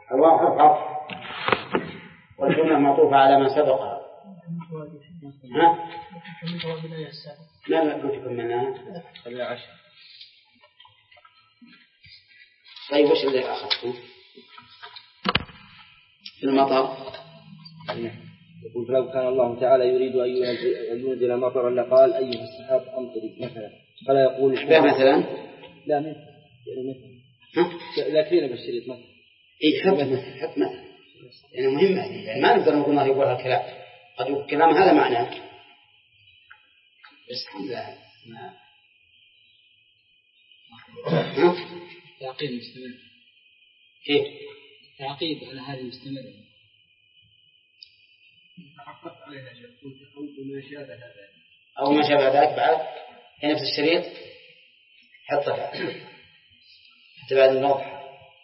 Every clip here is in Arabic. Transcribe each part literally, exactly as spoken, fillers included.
الواو حرف عطف والجملة معطوفة على ما سبقها. ها؟ لا لا قلت لكم منها طيب وش اللي أخذتم في المطر؟ يقول لو كان الله تعالى يريد أن ينزل مطرا لقال أيها السحاب أمطري مثلا، فلا يقول مثلا لا مثل يعني مثل لا فينا بالشريط مثل إيه حط مثل حط مثل يعني مهمة يعني ما نقدر نقول الله يقول هالكلام قد يقول كلام هذا معناه بس الحمد لله ما ها تعقيد مستمر كيف تعقيد على هذا المستمر تعقدت عليها قلت أو ما شابه ذلك أو ما شابه ذلك بعد في نفس الشريط حطها حتى بعد النوضح.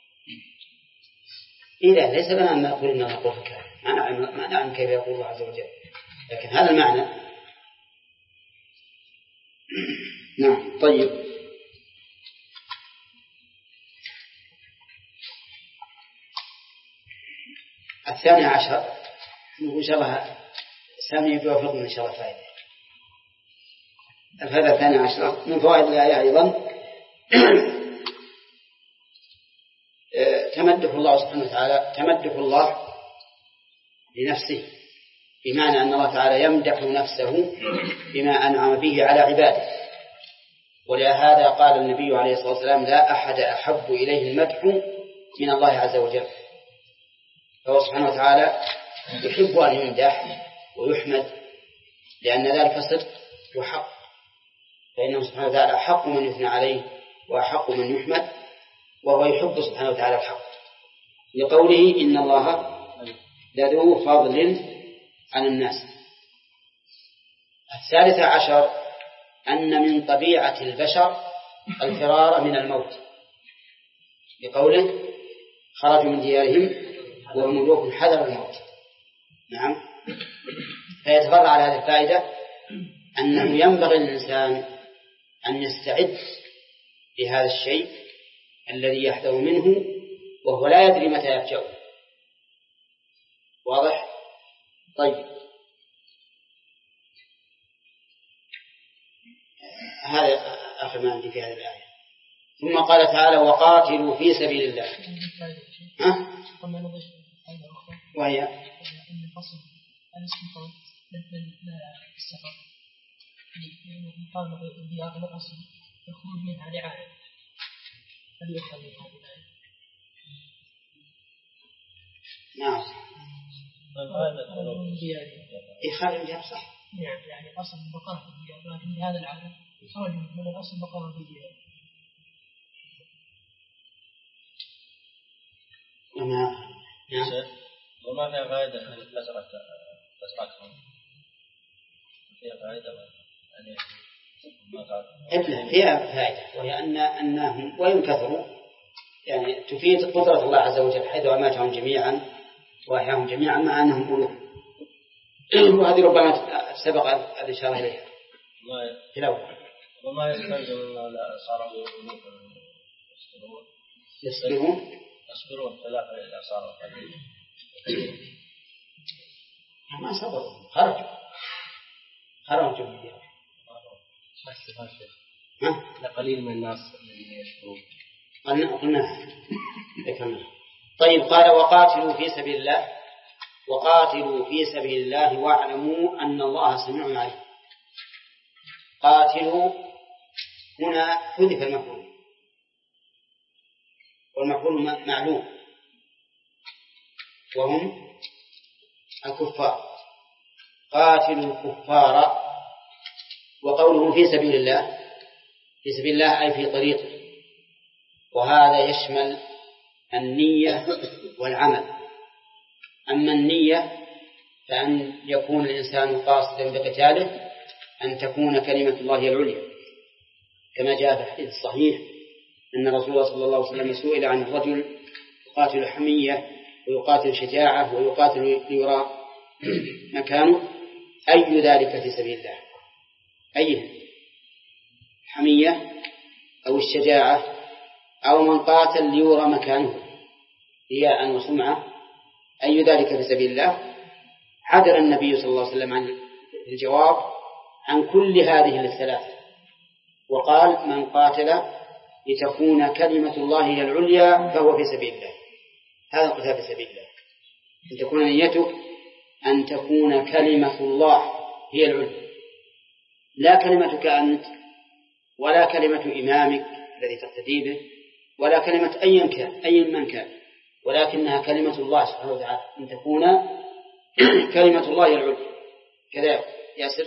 إذا ليس لنا أن نقول إننا نقول الكلام ما نعلم ما نعلم كيف يقول الله عز وجل لكن هذا المعنى. نعم طيب الثاني عشر إن شاء الله سامي يوفقنا إن شاء الله فائدة. الفائدة الثانية عشر من فوائد الآية أيضا تمدح الله سبحانه وتعالى تمدح الله لنفسه بمعنى أن الله تعالى يمدح نفسه بما أنعم به على عباده. ولهذا قال النبي عليه الصلاة والسلام لا أحد أحب إليه المدح من الله عز وجل. فهو سبحانه وتعالى يحب أن يمدح ويحمد لأن ذلك صدق وحق فإنه سبحانه وتعالى أحق من يثنى عليه وأحق من يحمد وهو يحب سبحانه وتعالى الحق لقوله إن الله لذو فضل على الناس. الثالثة عشر أن من طبيعة البشر الفرار من الموت لقوله خرجوا من ديارهم وهم ملوك حذر الموت. نعم فيتفرع على هذه الفائدة أنه ينبغي للإنسان أن يستعد لهذا الشيء الذي يحذر منه وهو لا يدري متى يفجأه. واضح؟ طيب هذا آخر ما عندي في هذه الآية. ثم قال تعالى وقاتلوا في سبيل الله. ها؟ وهي نعم إخراج الجهاد صح يعني أصل بقاء في الديار لكن هذا العالم خرج من الأصل بقاء في الديار. وما نعم وما فيها فائدة أن كسرت كسرتهم فيها فائدة يعني إثنين فيها فائدة وهي أن أنهم وإن كثروا يعني تفيد قدرة الله عز وجل حيث أماتهم جميعا وأحياهم جميعا مع أنهم ألوف. وهذه ربما سبق الإشارة إليها في الأول. وما يستلزم صاروا يصبرون يصبرون يصبرون ثلاثة إلى صاروا ما صبروا خرجوا خرجوا من الديار. لا قليل من الناس الذين يشكرون قلنا قلنا ذكرنا. طيب قال وقاتلوا في سبيل الله وقاتلوا في سبيل الله واعلموا أن الله سميع عليم. قاتلوا هنا حذف المفعول والمفعول معلوم وهم الكفار. قاتلوا الكفار وقوله في سبيل الله في سبيل الله أي في طريقه وهذا يشمل النية والعمل. أما النية فأن يكون الإنسان قاصدا بقتاله أن تكون كلمة الله العليا كما جاء في الحديث الصحيح أن رسول الله صلى الله عليه وسلم سئل عن الرجل يقاتل حمية ويقاتل شجاعة ويقاتل ليرى مكانه أي ذلك في سبيل الله أيه حمية أو الشجاعة أو من قاتل ليرى مكانه رياء وسمعة أي ذلك في سبيل الله، عدل النبي صلى الله عليه وسلم عن الجواب عن كل هذه الثلاثة، وقال: من قاتل لتكون كلمة الله هي العليا فهو في سبيل الله. هذا القتال في سبيل الله، أن تكون نيتك أن تكون كلمة الله هي العليا، لا كلمتك أنت ولا كلمة إمامك الذي تقتدي به ولا كلمة أي كان أي من كان، ولكنها كلمة الله سبحانه وتعالى، أن تكون كلمة الله هي العليا. كذا ياسر.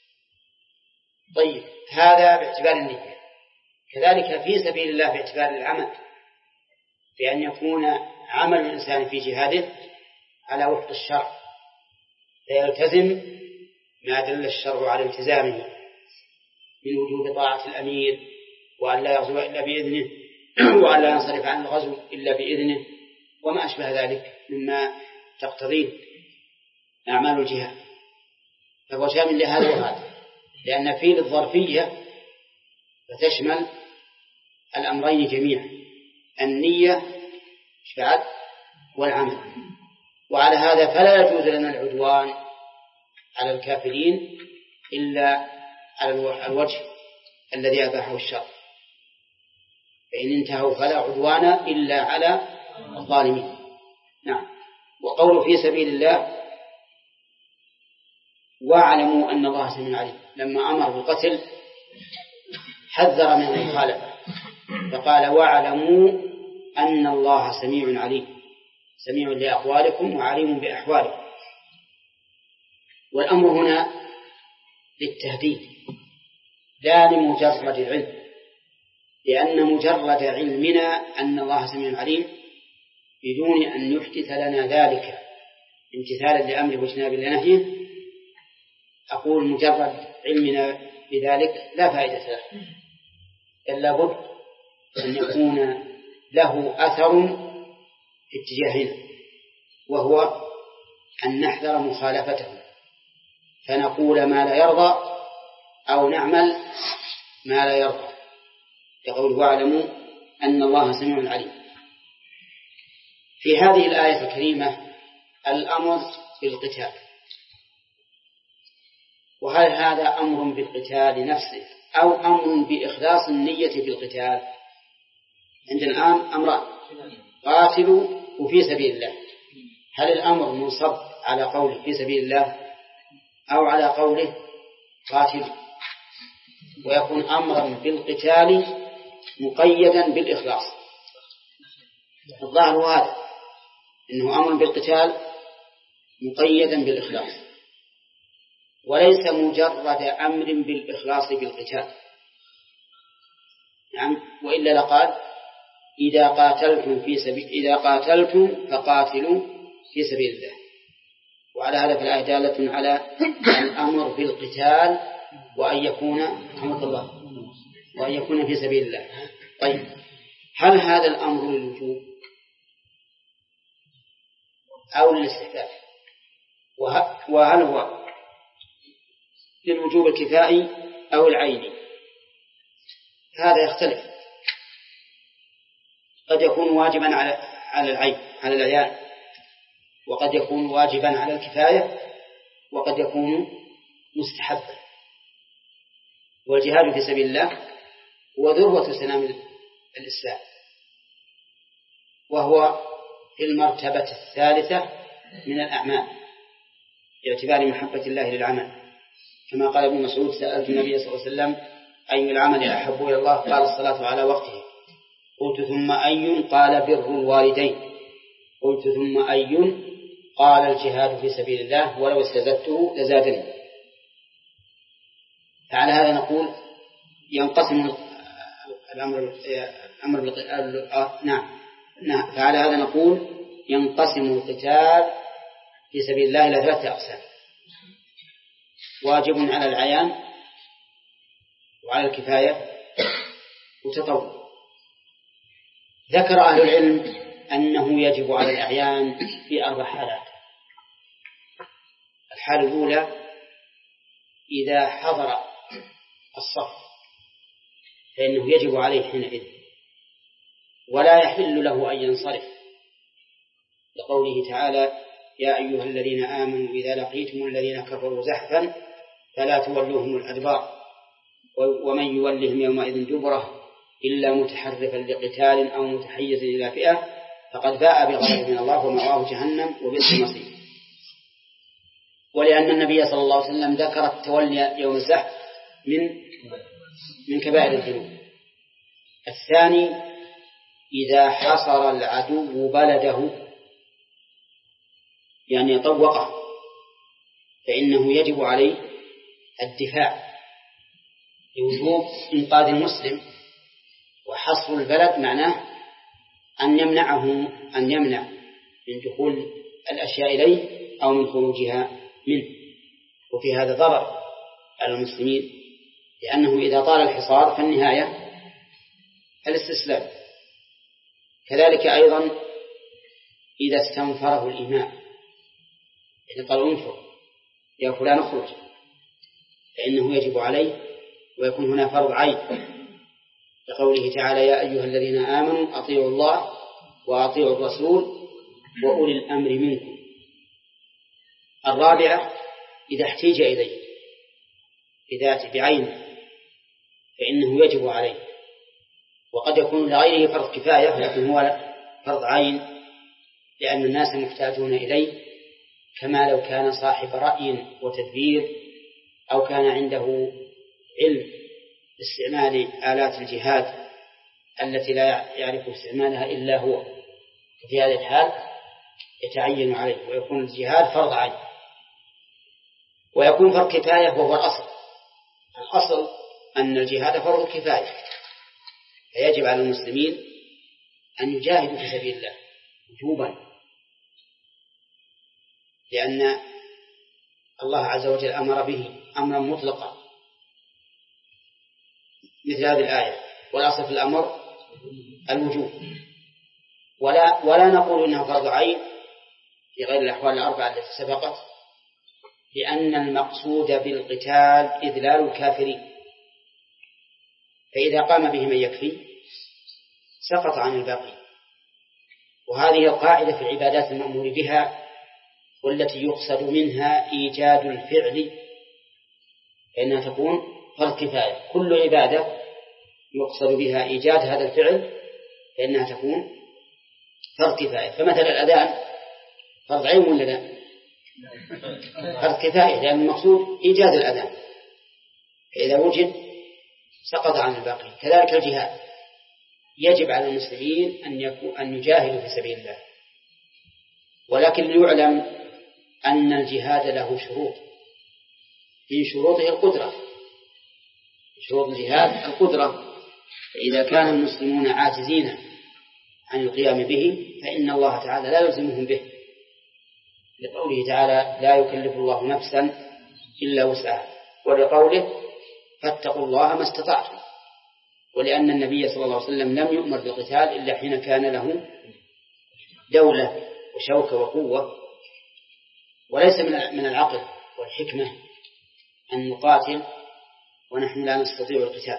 طيب، هذا باعتبار النية. كذلك في سبيل الله باعتبار العمل، بأن يكون عمل الإنسان في جهاده على وفق الشرع، فيلتزم ما دل الشرع على التزامه من وجوب طاعة الأمير، وأن لا يغزو إلا بإذنه، وأن لا ينصرف عن الغزو إلا بإذنه، وما أشبه ذلك مما تقتضيه أعمال الجهاد. فهو شامل لهذا وهذا، لأن فيه الظرفية فتشمل الأمرين جميعا، النية بعد والعمل. وعلى هذا فلا يجوز لنا العدوان على الكافرين إلا على الوجه الذي أباحه الشرع، فإن انتهوا فلا عدوان إلا على الظالمين. نعم. وقول في سبيل الله واعلموا أن الله سميع عليم، لما أمر بالقتل حذر من المخالفة فقال: واعلموا أن الله سميع عليم، سميع لأقوالكم وعليم بأحوالكم. والأمر هنا للتهديد لا لمجرد العلم، لأن مجرد علمنا أن الله سميع عليم بدون أن يحدث لنا ذلك امتثالا لأمره واجتنابا لنهيه، أقول مجرد علمنا بذلك لا فائدة له، بل لابد أن يكون له أثر في اتجاهنا، وهو أن نحذر مخالفته، فنقول ما لا يرضى أو نعمل ما لا يرضى، يقول: واعلموا أن الله سميع عليم. في هذه الآية الكريمة الأمر بالقتال، وهل هذا أمر بالقتال نفسه أو أمر بإخلاص النية بالقتال؟ عندنا الآن أمران: قاتلوا وفي سبيل الله. هل الأمر منصب على قوله في سبيل الله أو على قوله قاتلوا؟ ويكون أمرا بالقتال مقيدا بالإخلاص. الظاهر هذا إنه أمر بالقتال مقيدا بالإخلاص، وليس مجرد أمر بالإخلاص بالقتال. نعم، وإلا لقال: إذا قاتلتم في سبيل إذا قاتلتم فقاتلوا في سبيل الله. وعلى هذا في الآية دالة على الأمر بالقتال وأن يكون رحمة الله وأن يكون في سبيل الله. طيب، هل هذا الأمر للوجوب أو للاستحباب؟ وهل هو للوجوب الكفائي أو العيني؟ هذا يختلف، قد يكون واجبا على على العين على العيان، وقد يكون واجبا على الكفاية، وقد يكون مستحبا. والجهاد في سبيل الله هو ذروة سنام الإسلام، وهو في المرتبة الثالثة من الأعمال باعتبار محبة الله للعمل، كما قال ابن مسعود: سألت النبي صلى الله عليه وسلم أي العمل أحب إلى الله؟ قال: الصلاة على وقته. قلت: ثم أي؟ قال: بر الوالدين. قلت: ثم أي؟ قال: الجهاد في سبيل الله، ولو استزدته لزادني. فعلى هذا نقول ينقسم الأمر الأمر نعم نعم فعلى هذا نقول ينقسم القتال في سبيل الله إلى ثلاثة أقسام: واجب على العيان، وعلى الكفاية، وتطوع. ذكر أهل العلم أنه يجب على الأعيان في أربع حالات. الحالة الأولى إذا حضر الصف فإنه يجب عليه حينئذ، ولا يحل له أن ينصرف لقوله تعالى يا أيها الذين آمنوا إذا لقيتم الذين كفروا زحفا فلا تولوهم الأدبار ومن يولهم يومئذ دبره إلا متحرفا لقتال أو متحيزا إلى فئة فقد باء بغضب من الله ومأواه جهنم وبئس المصير. ولأن النبي صلى الله عليه وسلم ذكر التولي يوم الزحف من من كبائر الذنوب. الثاني إذا حصر العدو بلده يعني طوقه فإنه يجب عليه الدفاع لوجوب إنقاذ المسلم، وحصر البلد معناه أن يمنعه أن يمنع من دخول الأشياء إليه أو من خروجها منه، وفي هذا ضرر على المسلمين لأنه إذا طال الحصار فالنهاية الاستسلام. كذلك أيضا إذا استنفره الإمام يعني قال انفر يا فلان اخرج فإنه يجب عليه ويكون هنا فرض عين لقوله تعالى يا أيها الذين آمنوا أطيعوا الله وأطيعوا الرسول وأولي الأمر منكم. الرابعة إذا احتيج إليه بذاته بعينه فإنه يجب عليه، وقد يكون لغيره فرض كفاية لكن هو فرض عين لأن الناس محتاجون إليه، كما لو كان صاحب رأي وتدبير أو كان عنده علم باستعمال آلات الجهاد التي لا يعرف استعمالها إلا هو، في هذه الحال يتعين عليه ويكون الجهاد فرض عين. ويكون فرض كفاية وهو الأصل، الأصل أن الجهاد فرض كفاية فيجب على المسلمين أن يجاهدوا في سبيل الله وجوبا، لأن الله عز وجل أمر به أمرا مطلقا مثل هذه الآية، والأصل في الأمر الوجوب، ولا ولا نقول إنه فرض عين في غير الأحوال الأربعة التي سبقت، لأن المقصود بالقتال إذلال الكافرين، فإذا قام به من يكفي سقط عن الباقي. وهذه القاعدة في العبادات المأمور بها والتي يقصد منها إيجاد الفعل فإنها تكون فرض كفاية. كل عبادة يقصد بها إيجاد هذا الفعل فإنها تكون فرض كفاية. فمثل الأذان فرض عين ولا لا؟ فرض كفاية لأن المقصود إيجاد الأذان، فإذا وجد سقط عن الباقي. كذلك الجهاد يجب على المسلمين أن يكون أن يجاهدوا في سبيل الله، ولكن ليعلم أن الجهاد له شروط، من شروطه القدرة، شروط الجهاد القدرة، فإذا كان المسلمون عاجزين عن القيام به فإن الله تعالى لا يلزمهم به، لقوله تعالى لا يكلف الله نفسا إلا وسعها، ولقوله فاتقوا الله ما استطعتم، ولأن النبي صلى الله عليه وسلم لم يؤمر بالقتال إلا حين كان له دولة وشوكة وقوة. وليس من العقل والحكمة أن نقاتل ونحن لا نستطيع القتال،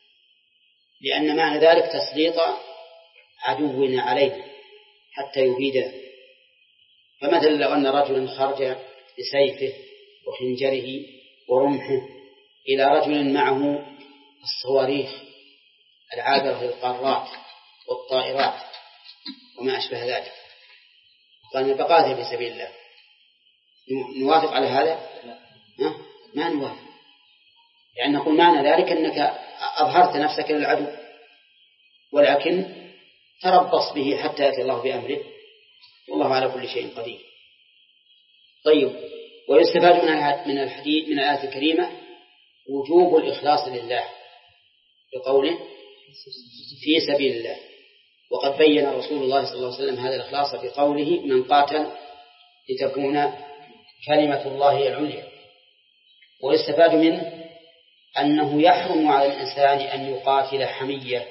لأن معنى ذلك تسليط عدونا علينا حتى يبيدنا. فمثلا لو أن رجلا خرج بسيفه وخنجره ورمحه إلى رجل معه الصواريخ العابرة للقارات والطائرات وما أشبه ذلك، قال بقاتل في سبيل الله، نوافق على هذا؟ ها؟ ما نوافق، يعني نقول معنى ذلك أنك أظهرت نفسك للعدو ولكن تربص به حتى يأتي الله بأمره، والله على كل شيء قدير. طيب، ويستفاد من الحديث من الآية الكريمة وجوب الإخلاص لله بقوله في سبيل الله، وقد بين رسول الله صلى الله عليه وسلم هذا الإخلاص بقوله من قاتل لتكون كلمة الله العليا. ويستفاد منه أنه يحرم على الإنسان أن يقاتل حمية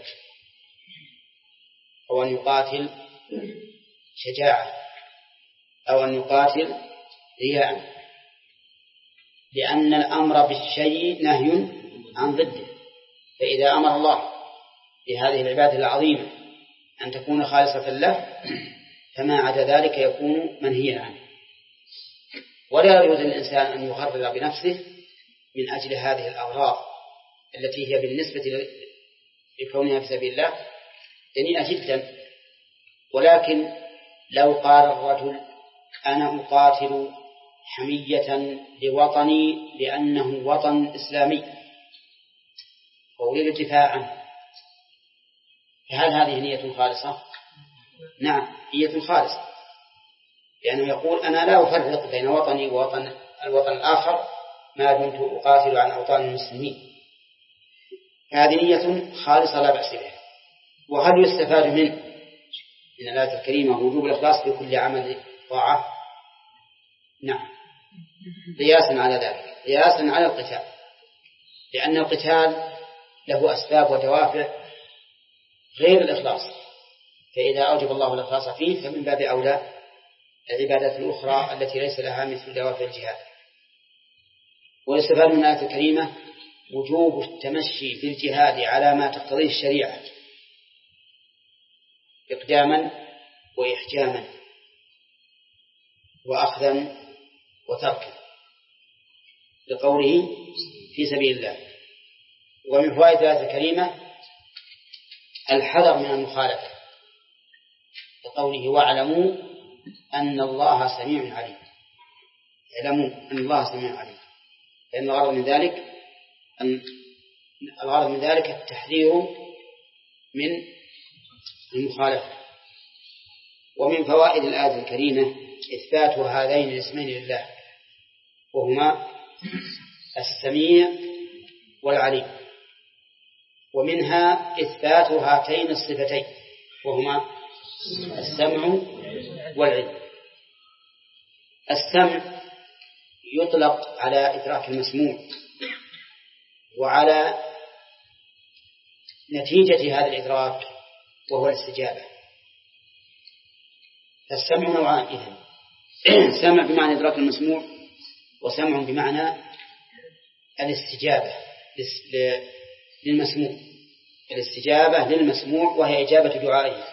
أو أن يقاتل شجاعة أو أن يقاتل رياء، لأن الأمر بالشيء نهي عن ضده. فإذا أمر الله بهذه العبادة العظيمة أن تكون خالصة له فما عدا ذلك يكون منهيا عنه. ولا يجوز للإنسان أن يغرر بنفسه من أجل هذه الأغراض التي هي بالنسبة لكونها في سبيل الله دنيئة جدا. ولكن لو قال الرجل أنا أقاتل حمية لوطني لأنه وطن إسلامي وأريد الدفاع عنه، فهل هذه نية خالصة؟ نعم، نية خالصة، لأنه يقول أنا لا أفرق بين وطني ووطن الوطن الآخر ما دمت أقاتل عن أوطان المسلمين. هذه نية خالصة لا بأس بها. وهل يستفاد منه من الآية الكريمة وجوب الإخلاص في كل عمل طاعة؟ نعم، قياسا على ذلك، قياسا على القتال، لأن القتال له أسباب ودوافع غير الإخلاص، فإذا أوجب الله الإخلاص فيه فمن باب أولى العبادات الأخرى التي ليس لها مثل دوافع الجهاد. ويستفاد من الآية الكريمة وجوب التمشي في الجهاد على ما تقتضيه الشريعة إقداما وإحجاما وأخذا وتركا لقوله في سبيل الله. ومن فوائد الآية الكريمة الحذر من المخالفة لقوله واعلموا أن الله سميع عليم. اعلموا أن الله سميع عليم، لأن الغرض من ذلك أن الغرض من ذلك التحذير من المخالفة. ومن فوائد الآية الكريمة إثبات هذين الاسمين لله وهما السميع والعليم، ومنها إثبات هاتين الصفتين وهما السمع والعلم. السمع يطلق على إدراك المسموع وعلى نتيجة هذا الإدراك وهو الاستجابة. السمع نوعان إذن، سمع بمعنى إدراك المسموع وسمع بمعنى الاستجابة للمسموع، الاستجابة للمسموع وهي إجابة دعائه.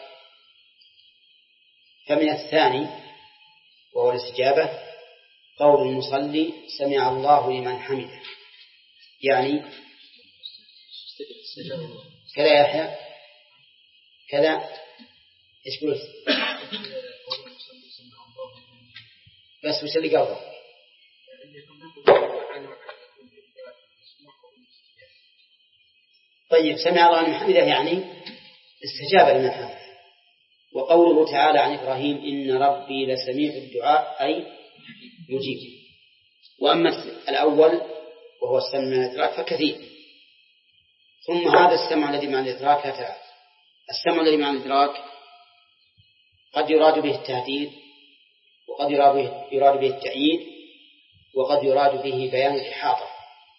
فمن الثاني وهو الاستجابة قول المصلي سمع الله لمن حمده، يعني كذا يحيى كذا إيش قلت؟ بس وش اللي قبله؟ طيب سمع الله لمن حمده يعني استجاب لمن حمده. وقوله تعالى عن إبراهيم إن ربي لسميع الدعاء أي يجيب. وأما الأول وهو السمع من الإدراك فكثير. ثم هذا السمع الذي مع الإدراك لا تعالى. السمع الذي مع الإدراك قد يراد به التهديد وقد يراد به التأييد وقد يراد به بيان الإحاطة.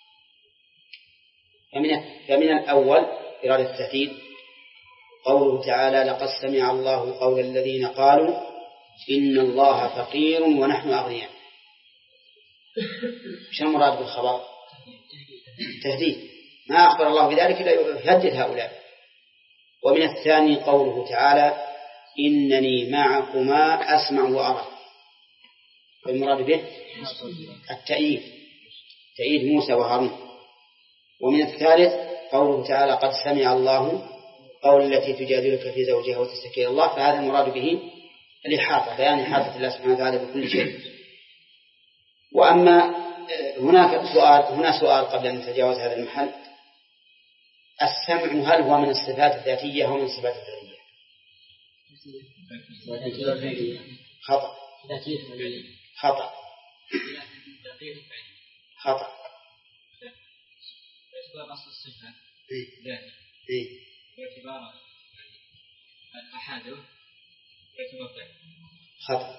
فمن, فمن الأول إرادة التهديد قوله تعالى لقد سمع الله قول الذين قالوا إن الله فقير ونحن أغنياء. شو المراد بالخبر؟ تهديد، ما أخبر الله بذلك إلا يهدد هؤلاء. ومن الثاني قوله تعالى إنني معكما أسمع وأرى، والمراد به التأييد، تأييد موسى وهارون. ومن الثالث قوله تعالى قد سمع الله قول التي تجادلك في زوجها وتستكين الله، فهذا المراد به الإحاطة، بيان إحاطة الله سبحانه وتعالى بكل شيء. وأما هناك سؤال هنا سؤال قبل أن نتجاوز هذا المحل، السمع هل هو من الصفات الذاتية أو من الصفات الفعلية؟ خطأ خطأ خطأ. باعتبار أصل الصفة ذات إيه باعتبار أحاده باعتبار ذات خطأ.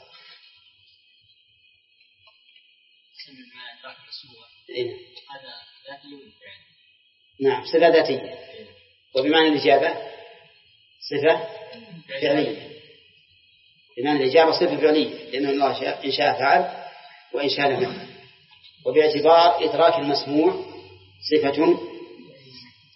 سمع مع إدراك الصورة إيه هذا ذاتي والفعل. نعم صفة ذاتية، وبمعنى الإجابة صفة فعلية. بمعنى الإجابة صفة فعلية لأن الله إن شاء فعل وإن شاء لم يفعل. وباعتبار إدراك المسموع صفة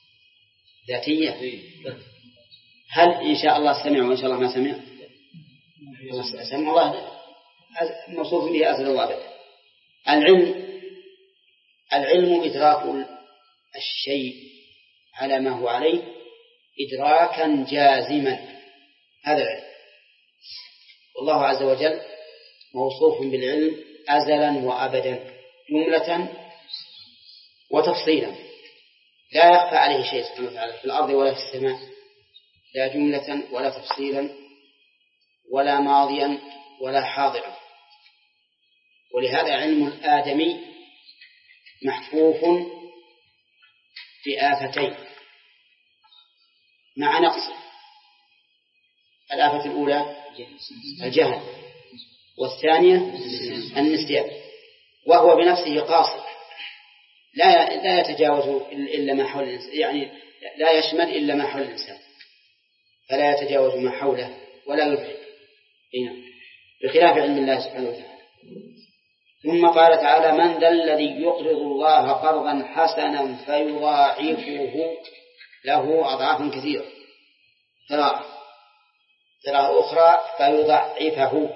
ذاتية، هل إن شاء الله سمع وإن شاء الله ما سمع؟ سمع الله موصوف به أزلا وأبدا. العلم العلم إدراك الشيء على ما هو عليه إدراكا جازما، هذا العلم. والله عز وجل موصوف بالعلم أزلا وأبدا جملة وتفصيلا، لا يخفى عليه شيء سبحانه وتعالى في الأرض ولا في السماء، لا جملة ولا تفصيلا ولا ماضيا ولا حاضرا. ولهذا علم الآدمي محفوف بآفتين مع نقص. الآفة الأولى الجهل، والثانية النسيان، وهو بنفسه قاصر لا لا يتجاوز إلا ما حول الإنسان، يعني لا يشمل إلا ما حول الإنسان، فلا يتجاوز ما حوله ولا يبعد بخلاف علم الله سبحانه وتعالى. ثم قال تعالى: من ذا الذي يقرض الله قرضا حسنا فيضاعفه له أضعافا كثيرة. ترى ترى أخرى فيضاعفه.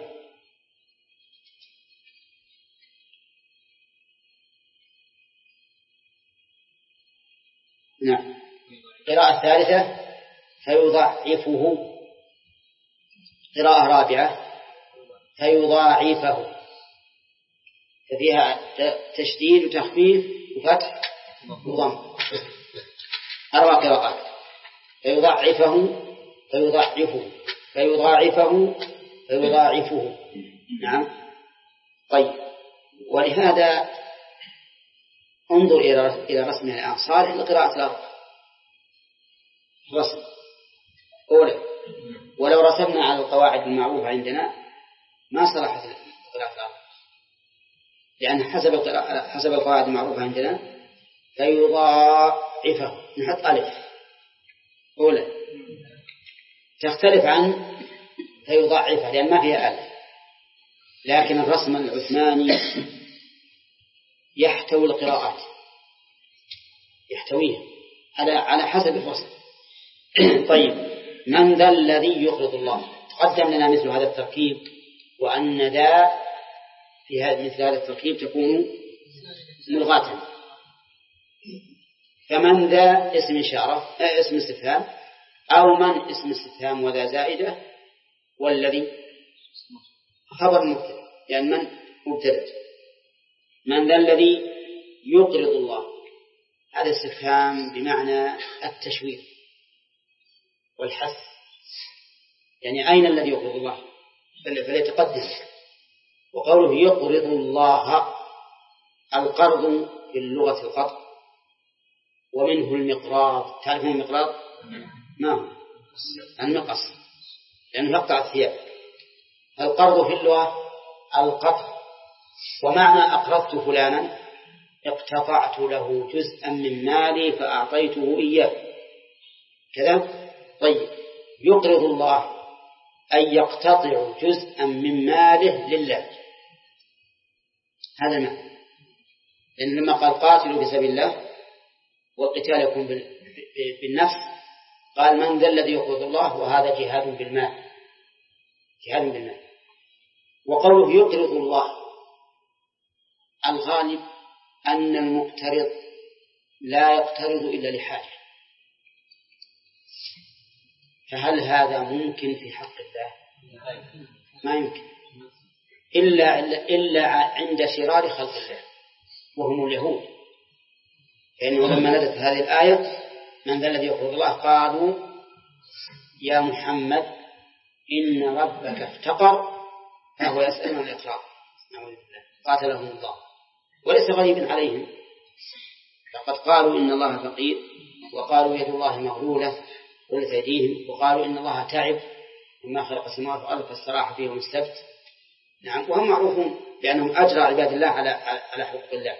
نعم. قراءة ثالثة فيضاعفه. قراءة رابعة فيضاعفه، ففيها تشديد وتخفيف وفتح وضم. أربع قراءات: فيضاعفه فيضاعفه فيضاعفه فيضاعفه. نعم. طيب، ولهذا انظر إلى رسمها الآن، صالح لقراءة الأربع رسم أولى. ولو رسمنا على القواعد المعروفة عندنا ما صلحت قراءة الأربع، لأن حسب حسب القواعد المعروفة عندنا فيضاعفه نحط ألف أولى، تختلف عن فيضاعفه لأن ما فيها ألف. لكن الرسم العثماني يحتوي القراءات، يحتويها على على حسب الرسم. طيب، من ذا الذي يقرض الله؟ تقدم لنا مثل هذا التركيب، وأن ذا في هذا مثل هذا التركيب تكون ملغاة. فمن ذا اسم إشارة اسم استفهام، أو من اسم استفهام وذا زائدة، والذي خبر مبتدأ، يعني من مبتدأ. من ذا الذي يقرض الله، هذا استفهام بمعنى التشويق والحث، يعني أين الذي يقرض الله فليتقدم. وقوله يقرض الله، القرض في اللغة القطع، ومنه المقراض. تعرفون المقراض؟ ما هو المقص، لأنه يقطع الثياب. القرض في اللغة القطع، ومعنى أقرضت فلانا اقتطعت له جزءا من مالي فأعطيته إياه كذا. طيب، يقرض الله أن يقتطع جزءا من ماله لله، هذا معنى. لأن لما قال قاتلوا في سبيل الله والقتال يكون بالنفس، قال من ذا الذي يقرض الله، وهذا جهاد بالمال، جهاد بالمال. وقوله يقرض الله، الغالب أن المقترض لا يقترض إلا لحاجة، فهل هذا ممكن في حق الله؟ ما يمكن، إلا, إلا عند شرار خلق الله وهم اليهود. لأنه لما نزلت هذه الآية من ذا الذي يقرض الله قالوا يا محمد إن ربك افتقر فهو يسأل عن الإقراض، قاتلهم الله. وليس غريبا عليهم، فقد قالوا إن الله فقير، وقالوا يد الله مغلولة قلت أيديهم، وقالوا إن الله تعب وما خلق السماوات والأرض فاستراح فيهم السبت. نعم، وهم معروفون بأنهم أجرى عباد الله على على حقوق الله.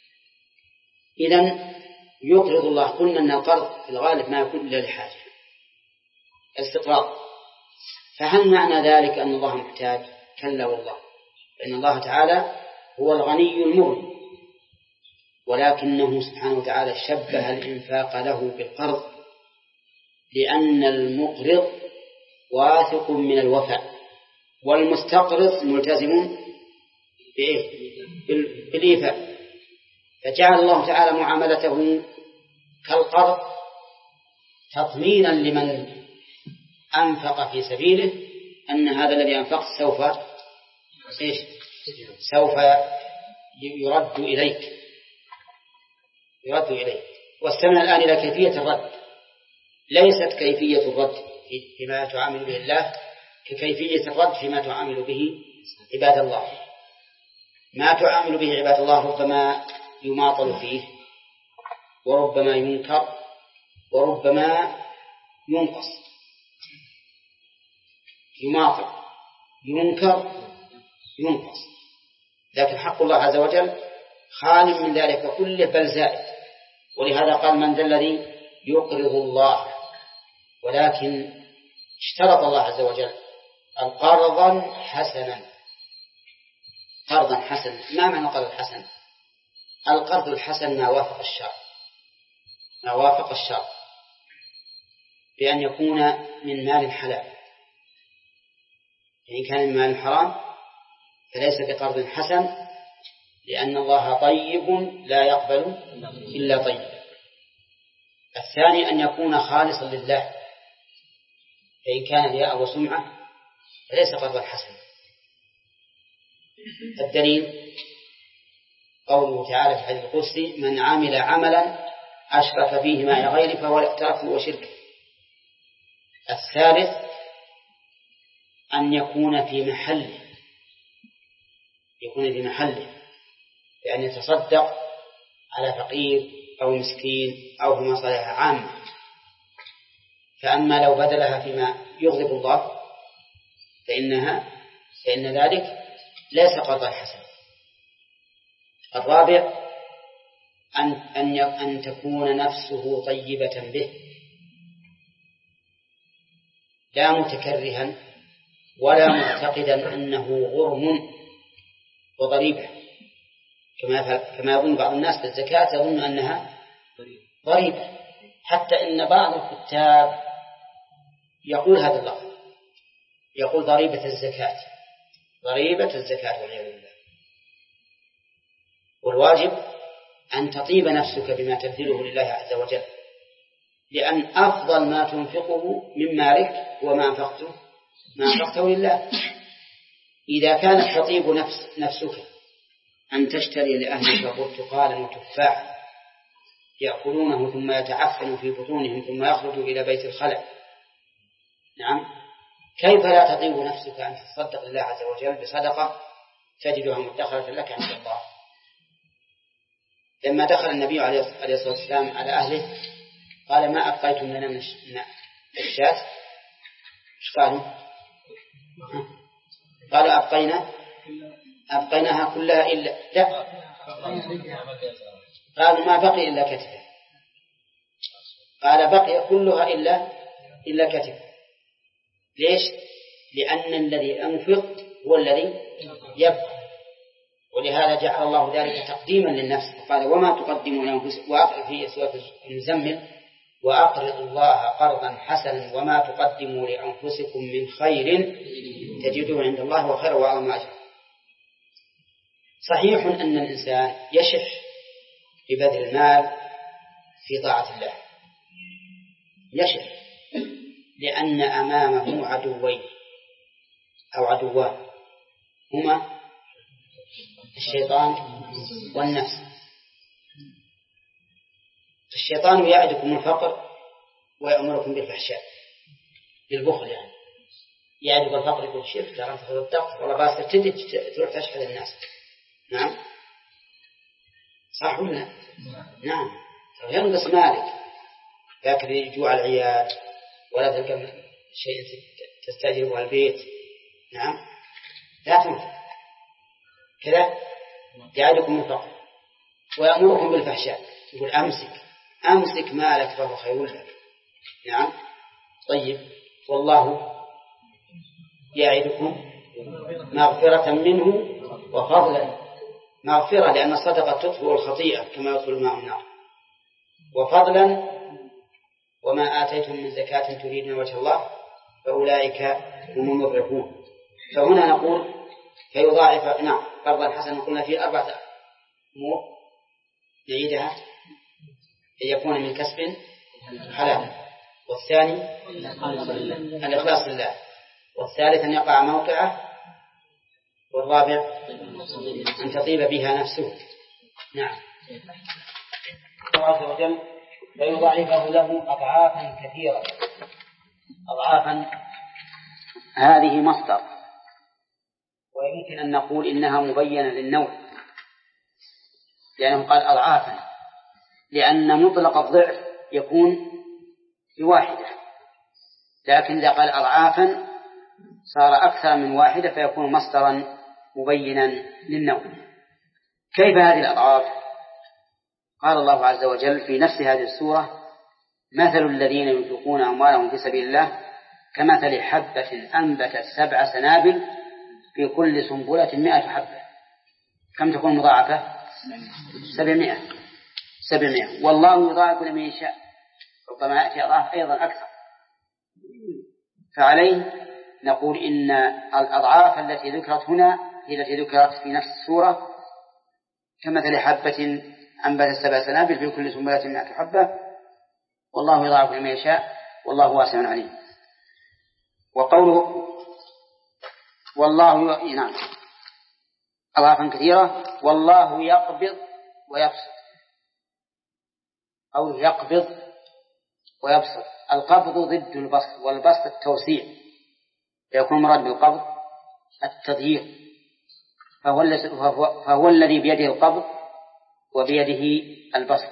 إذن يقرض الله، قلنا أن القرض في الغالب ما يكون إلا لحاجة، استقراض. فهل معنى ذلك أن الله محتاج؟ كلا والله، لأن الله تعالى هو الغني المغني، ولكنه سبحانه وتعالى شبه الإنفاق له بالقرض، لأن المقرض واثق من الوفاء والمستقرض ملتزم بإيه؟ بالإيفاء، فجعل الله تعالى معاملته كالقرض تضمينا لمن أنفق في سبيله أن هذا الذي أنفقت سوف إيش؟ سوف يرد إليك يرد إليك. واستمع الآن إلى كيفية الرد. ليست كيفية الرد فيما تعامل به الله ككيفية الرد فيما تعامل به عباد الله. ما تعامل به عباد الله ربما يماطل فيه، وربما ينكر، وربما ينقص. يماطل، ينكر، ينقص. لكن حق الله عز وجل خال من ذلك كله بل زائد. ولهذا قال: من ذا الذي يقرض الله؟ ولكن اشترط الله عز وجل القرضا حسنا. قرضا حسنا، ما معنى القرض الحسن؟ القرض الحسن ما وافق الشرع، ما وافق الشرع بأن يكون من مال حلال. يعني كان من مال حرام فليس بقرض حسن، لأن الله طيب لا يقبل إلا طيب. الثاني أن يكون خالصا لله، فإن كان رياء وسمعة فليس قرضا حسنا. الدليل قوله تعالى في الحديث القدسي: من عمل عملا أشرك فيه معي غيري فهو اعتراف وشرك. الثالث أن يكون في محله، يكون في محله بأن يتصدق على فقير أو مسكين أو في مصالح عامة. فأما لو بدلها فيما يغضب الله فإنها فإن ذلك ليس قرضا حسنا. الرابع أن أن أن تكون نفسه طيبة به، لا متكرها ولا معتقدا أنه غرم وضريبة، كما كما يظن بعض الناس بالزكاة يظن أنها ضريبة. حتى إن بعض الكتاب يقول هذا اللفظ، يقول ضريبة الزكاة، ضريبة الزكاة والعياذ بالله. والواجب أن تطيب نفسك بما تبذله لله عز وجل، لأن أفضل ما تنفقه من مالك هو ما أنفقته ما أنفقته لله. إذا كانت تطيب نفس نفسك أن تشتري لأهلك برتقالا وتفاحا يأكلونه ثم يتعفن في بطونهم ثم يخرجوا إلى بيت الخلع، نعم، كيف لا تطيب نفسك أن تتصدق لله عز وجل بصدقة تجدها مدخرة لك عند الله؟ لما دخل النبي عليه الصلاة والسلام على أهله قال: ما أبقيتم لنا من الشاة؟ إيش قالوا؟ قالوا: أبقينا أبقيناها كلها إلا لا، قالوا: ما بقي إلا كتفه. قال: بقي كلها إلا إلا كتفه. ليش؟ لأن الذي أنفق هو الذي يبقى. ولهذا جعل الله ذلك تقديما للنفس، فقال: وما تقدموا لأنفسكم، في سورة المزمل: وأقرضوا الله قرضا حسنا وما تقدموا لأنفسكم من خير تجدوه عند الله وخير وأعظم أجرا. صحيح أن الإنسان يشح ببذل المال في طاعة الله، يشح لأن أمامه عدوين أو عدوان هما الشيطان والنفس. الشيطان يعدكم الفقر ويأمركم بالفحشاء، بالبخل، يعني يعدك الفقر يقول: شوف ترى أنت تصدقت والله بس تجي تروح تشحذ الناس. نعم، صح ولا؟ نعم، ينقص مالك، لكن يجوع العيال ولا تلقى شيء تستأجره البيت. نعم، لا تنفق كذا، يعدكم الفقر ويأمركم بالفحشاء، يقول: أمسك أمسك مالك فهو خير لك. نعم، طيب، والله يعدكم مغفرة منه وفضلا. مغفرة لأن الصدقة تطفئ الخطيئة كما يطفئ الماء النار، وفضلا: وما آتيتم من زكاة تريدون وجه الله فأولئك هم المضعفون. فهنا نقول فيضاعف نعم قرضا حسنا. قلنا في أربعة أمور نعيدها: أن يكون من كسب حلال، والثاني الإخلاص لله، والثالث أن يقع موقعه، والرابع أن تطيب بها نفسه. نعم. الله عز وجل فيضاعفه له أضعافا كثيرة. أضعافا هذه مصدر، ويمكن أن نقول إنها مبينة للنوع، لأنه قال أضعافا، لأن مطلق الضعف يكون بواحدة، لكن إذا قال أضعافا صار أكثر من واحدة فيكون مصدرا مبينا للنوع. كيف هذه الأضعاف؟ قال الله عز وجل في نفس هذه السورة: مثل الذين ينفقون أموالهم في سبيل الله كمثل حبة أنبتت سبع سنابل في كل سنبلة مئة حبة. كم تكون مضاعفة؟ سبعمائة. سبعمائة. والله يضاعف لمن يشاء، ربما يأتي أضعاف أيضا أكثر. فعليه نقول إن الأضعاف التي ذكرت هنا هي التي ذكرت في نفس السورة: كمثل حبة أنبتت سبع سنابل في كل سنبلة مئة حبة، والله يضاعف لمن يشاء والله واسع عليم. وقوله والله ي... نعم أضعافا كثيرة. والله يقبض ويبسط. أو يقبض ويبسط. القبض ضد البسط، والبسط التوسيع، فيكون مراد بالقبض التضييق، فهو, فهو... فهو الذي بيده القبض وبيده البسط.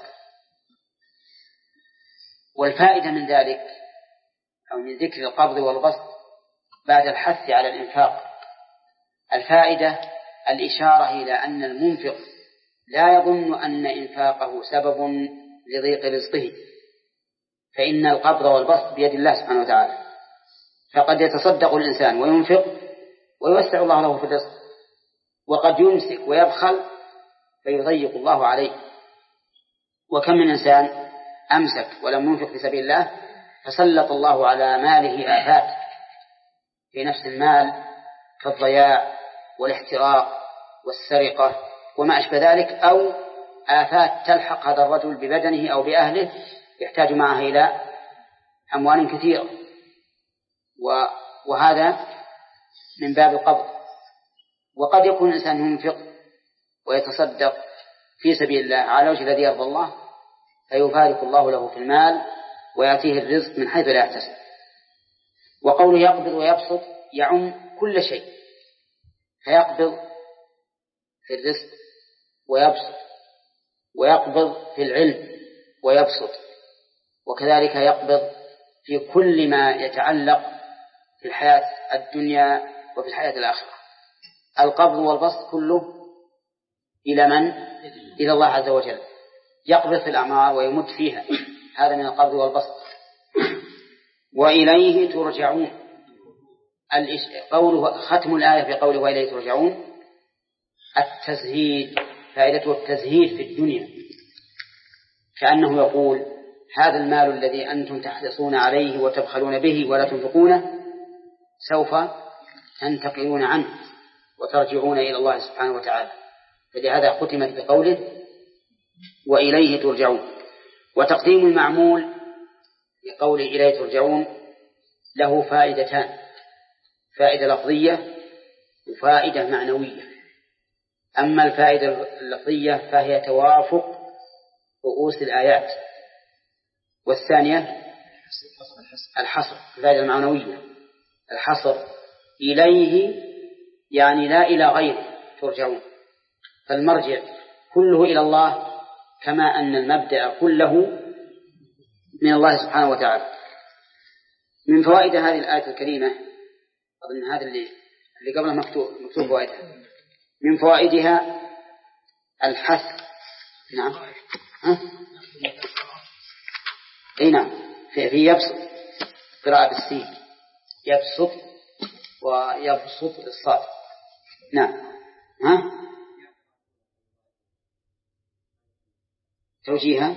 والفائدة من ذلك أو من ذكر القبض والبسط بعد الحث على الإنفاق، الفائدة الإشارة إلى أن المنفق لا يظن أن إنفاقه سبب لضيق رزقه، فإن القبض والبسط بيد الله سبحانه وتعالى. فقد يتصدق الإنسان وينفق ويوسع الله له في الرزق، وقد يمسك ويبخل فيضيق الله عليه. وكم من إنسان أمسك ولم ينفق في سبيل الله فسلط الله على ماله آفات في نفس المال كالضياع والاحتراق والسرقة وما أشبه ذلك، أو آفات تلحق هذا الرجل ببدنه أو بأهله يحتاج معه إلى أموال كثيرة، وهذا من باب القبض. وقد يكون الإنسان ينفق ويتصدق في سبيل الله على وجه الذي يرضى الله، فيبارك الله له في المال ويأتيه الرزق من حيث لا يحتسب. وقوله يقبض ويبسط يعم كل شيء، فيقبض في الرزق ويبسط، ويقبض في العلم ويبسط، وكذلك يقبض في كل ما يتعلق في الحياة الدنيا وفي الحياة الآخرة. القبض والبسط كله إلى من؟ إلى الله عز وجل. يقبض في الأعمار ويمد فيها، هذا من القبض والبسط. وإليه ترجعون. قوله ختم الآية في قوله وإليه ترجعون التزهيد، فائدته التزهيد في الدنيا، كأنه يقول هذا المال الذي أنتم تحرصون عليه وتبخلون به ولا تنفقونه سوف تنتقلون عنه وترجعون إلى الله سبحانه وتعالى. فلهذا ختمت بقوله وإليه ترجعون. وتقديم المعمول لقوله إليه ترجعون له فائدتان: فائدة لفظية وفائدة معنوية. أما الفائدة اللفظية فهي توافق رؤوس الآيات، والثانية الحصر. الفائدة المعنوية الحصر، إليه يعني لا إلى غيره ترجعون، فالمرجع كله إلى الله، كما أن المبدأ كله من الله سبحانه وتعالى. من فوائد هذه الآية الكريمة، أظن هذا اللي اللي قبله مكتوب مكتوب فوائدها، من فوائدها الحث. نعم ها؟ أي نعم، في, في يبسط قراءة بالسين، يبسط ويبسط الصاد. نعم ها؟ توجيهها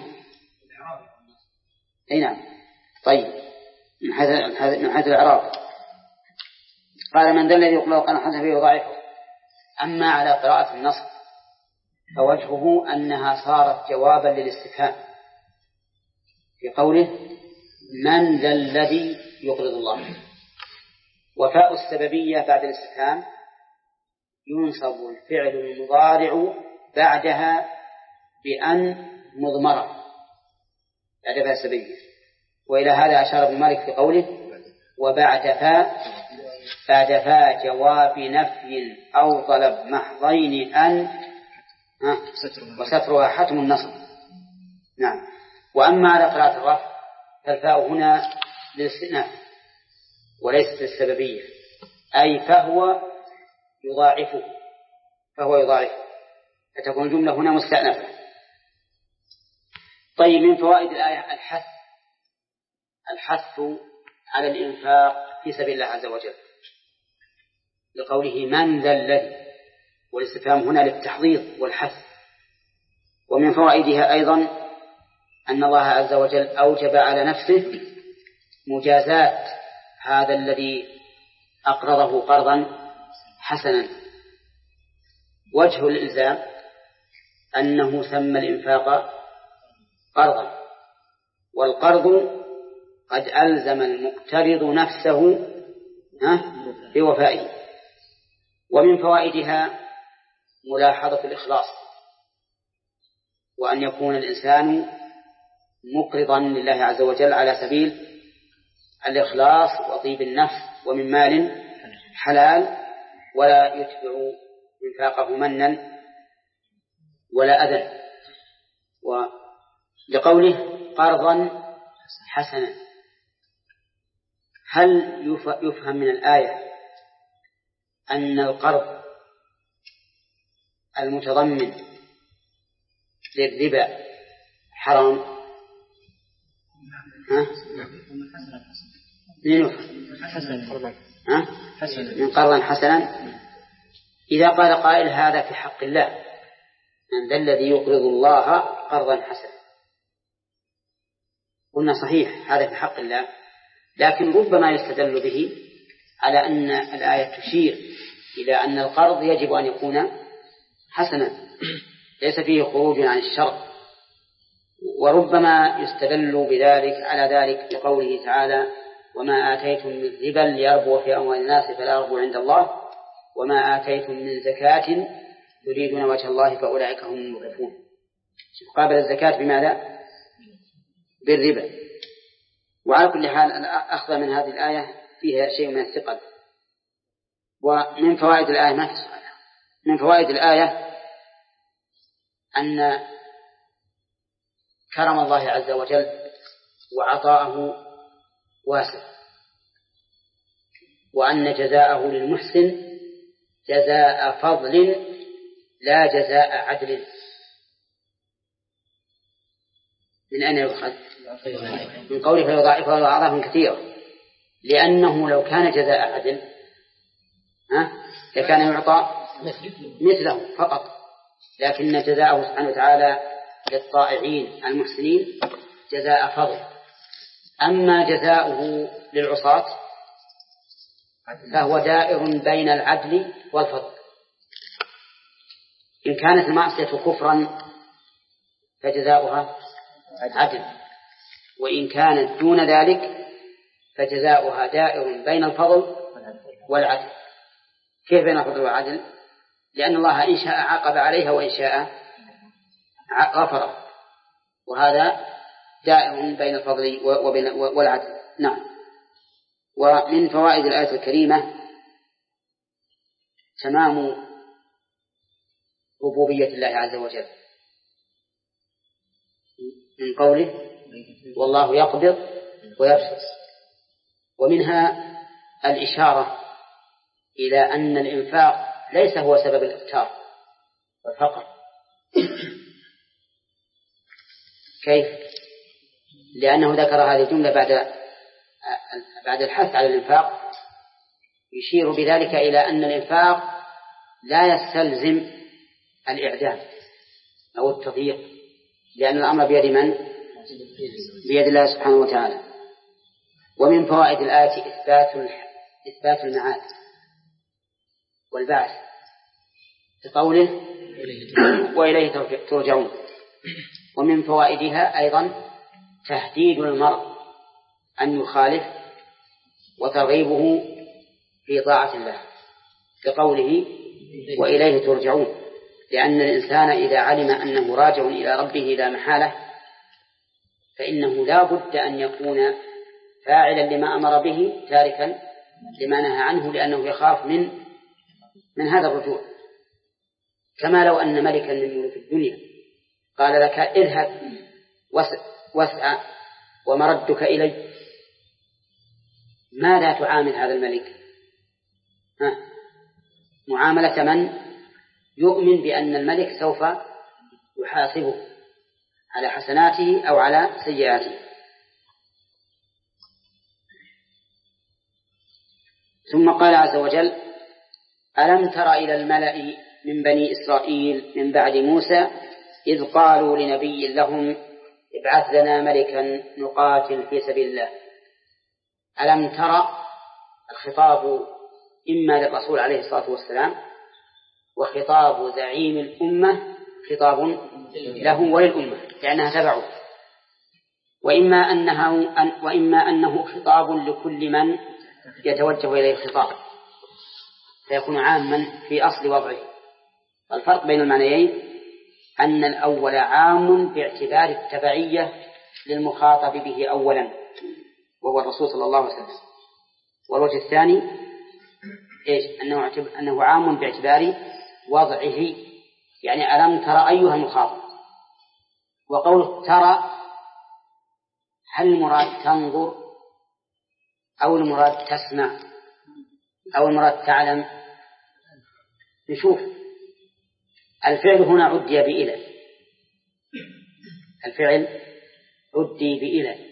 أي نعم. طيب من حيث من حيث الإعراب قال من ذا الذي يقول قال حسن فيه ضعيفه. أما على قراءة النصب فوجهه أنها صارت جوابا للاستفهام في قوله من ذا الذي يقرض الله، وفاء السببية بعد الاستفهام ينصب الفعل المضارع بعدها بأن مضمرة بعد فاء السببية. وإلى هذا أشار ابن مالك في قوله وبعد فاء بعد فاء جواب نفي أو طلب محضين أن وسترها حتم النصب. نعم. وأما على قراءة الرفع فالفاء هنا للاستئناف وليست للسببية، أي فهو يضاعفه فهو يضاعفه فتكون الجملة هنا مستأنفة. طيب، من فوائد الآية الحث الحث على الإنفاق في سبيل الله عز وجل لقوله من ذا الذي، والاستفهام هنا للتحضيض والحث. ومن فوائدها أيضا أن الله عز وجل أوجب على نفسه مجازات هذا الذي أقرضه قرضا حسنا. وجه الإلزام أنه سمى الإنفاق قرضا، والقرض قد ألزم المقترض نفسه بوفائه. ومن فوائدها ملاحظة الإخلاص، وأن يكون الإنسان مقرضا لله عز وجل على سبيل الإخلاص وطيب النفس ومن مال حلال، ولا يتبع إنفاقه منا ولا أذى. ولقوله قرضا حسنا، هل يفهم من الآية أن القرض المتضمن للربا حرام؟ ها؟ من قرضا حسنا. إذا قال قائل هذا في حق الله، من ذا الذي يقرض الله قرضا حسنا، قلنا صحيح هذا في حق الله، لكن ربما يستدل به على أن الآية تشير إلى أن القرض يجب أن يكون حسنا ليس فيه خروج عن الشرع. وربما يستدل بذلك على ذلك بقوله تعالى وما آتيتم من ربا ليربو في أموال الناس فلا يربو عند الله وما آتيتم من زكاة تريدون وجه الله فأولئك هم المضعفون. قابل الزكاة بماذا؟ بالربا. وعلى كل حال أخذ من هذه الآية فيها شيء من الثقل. ومن فوائد الآية ما في سؤال. من فوائد الآية أن كرم الله عز وجل وعطاءه واسع، وأن جزاءه للمحسن جزاء فضل لا جزاء عدل. من أين يؤخذ؟ من قوله فيضاعفه أضعافا كثيرة، لأنه لو كان جزاء عدل ها لكان يعطى مثله فقط، لكن جزاءه سبحانه وتعالى للطائعين المحسنين جزاء فضل. أما جزاؤه للعصاة فهو دائر بين العدل والفضل. إن كانت المعصية كفرا فجزاؤها عدل، وإن كانت دون ذلك فجزاؤها دائر بين الفضل والعدل. كيف بين الفضل والعدل؟ لأن الله إن شاء عاقب عليها وإن شاء غفر، وهذا دائر بين الفضل وبين والعدل. نعم. ومن فوائد الآية الكريمة تمام ربوبية الله عز وجل من قوله والله يقبض ويبسط، ومنها الإشارة إلى أن الإنفاق ليس هو سبب الإفطار والفقر. كيف؟ لأنه ذكر هذه الجملة بعد بعد الحث على الإنفاق، يشير بذلك إلى أن الإنفاق لا يستلزم الإعدام أو التضييق، لأن الأمر بيد من؟ بيد الله سبحانه وتعالى. ومن فوائد الآية إثبات إثبات المعاد والبعث بقوله وإليه ترجعون. ومن فوائدها أيضا تهديد المرء أن يخالف وترغيبه في طاعة الله كقوله وإليه ترجعون، لأن الإنسان إذا علم أنه راجع إلى ربه لا محالة فإنه لا بد أن يكون فاعلا لما أمر به تاركا لما نهى عنه، لأنه يخاف من من هذا الرجوع. كما لو أن ملكا من ملوك الدنيا قال لك اذهب واسعى ومردك إلي، ماذا تعامل هذا الملك؟ ها؟ معاملة من يؤمن بأن الملك سوف يحاسبه على حسناته أو على سيئاته. ثم قال عز وجل ألم تر إلى الملأ من بني إسرائيل من بعد موسى إذ قالوا لنبي لهم ابعث لنا ملكا نقاتل في سبيل الله. ألم تر الخطاب إما للرسول عليه الصلاة والسلام، وخطاب زعيم الأمة خطاب له وللأمة لأنها تبعه، وإما أنه, وإما أنه خطاب لكل من يتوجه إليه الخطاب فيكون عاما في أصل وضعه. الفرق بين المعنيين أن الأول عام باعتبار التبعية للمخاطب به أولا وهو الرسول صلى الله عليه وسلم، والوجه الثاني إيش؟ أنه, أنه عام باعتبار وضعه، يعني ألم ترى أيها المخاطب. وقوله ترى هل المراد تنظر أو المراد تسمع أو المراد تعلم؟ نشوف. الفعل هنا عدي بإلى، الفعل عدي بإلى،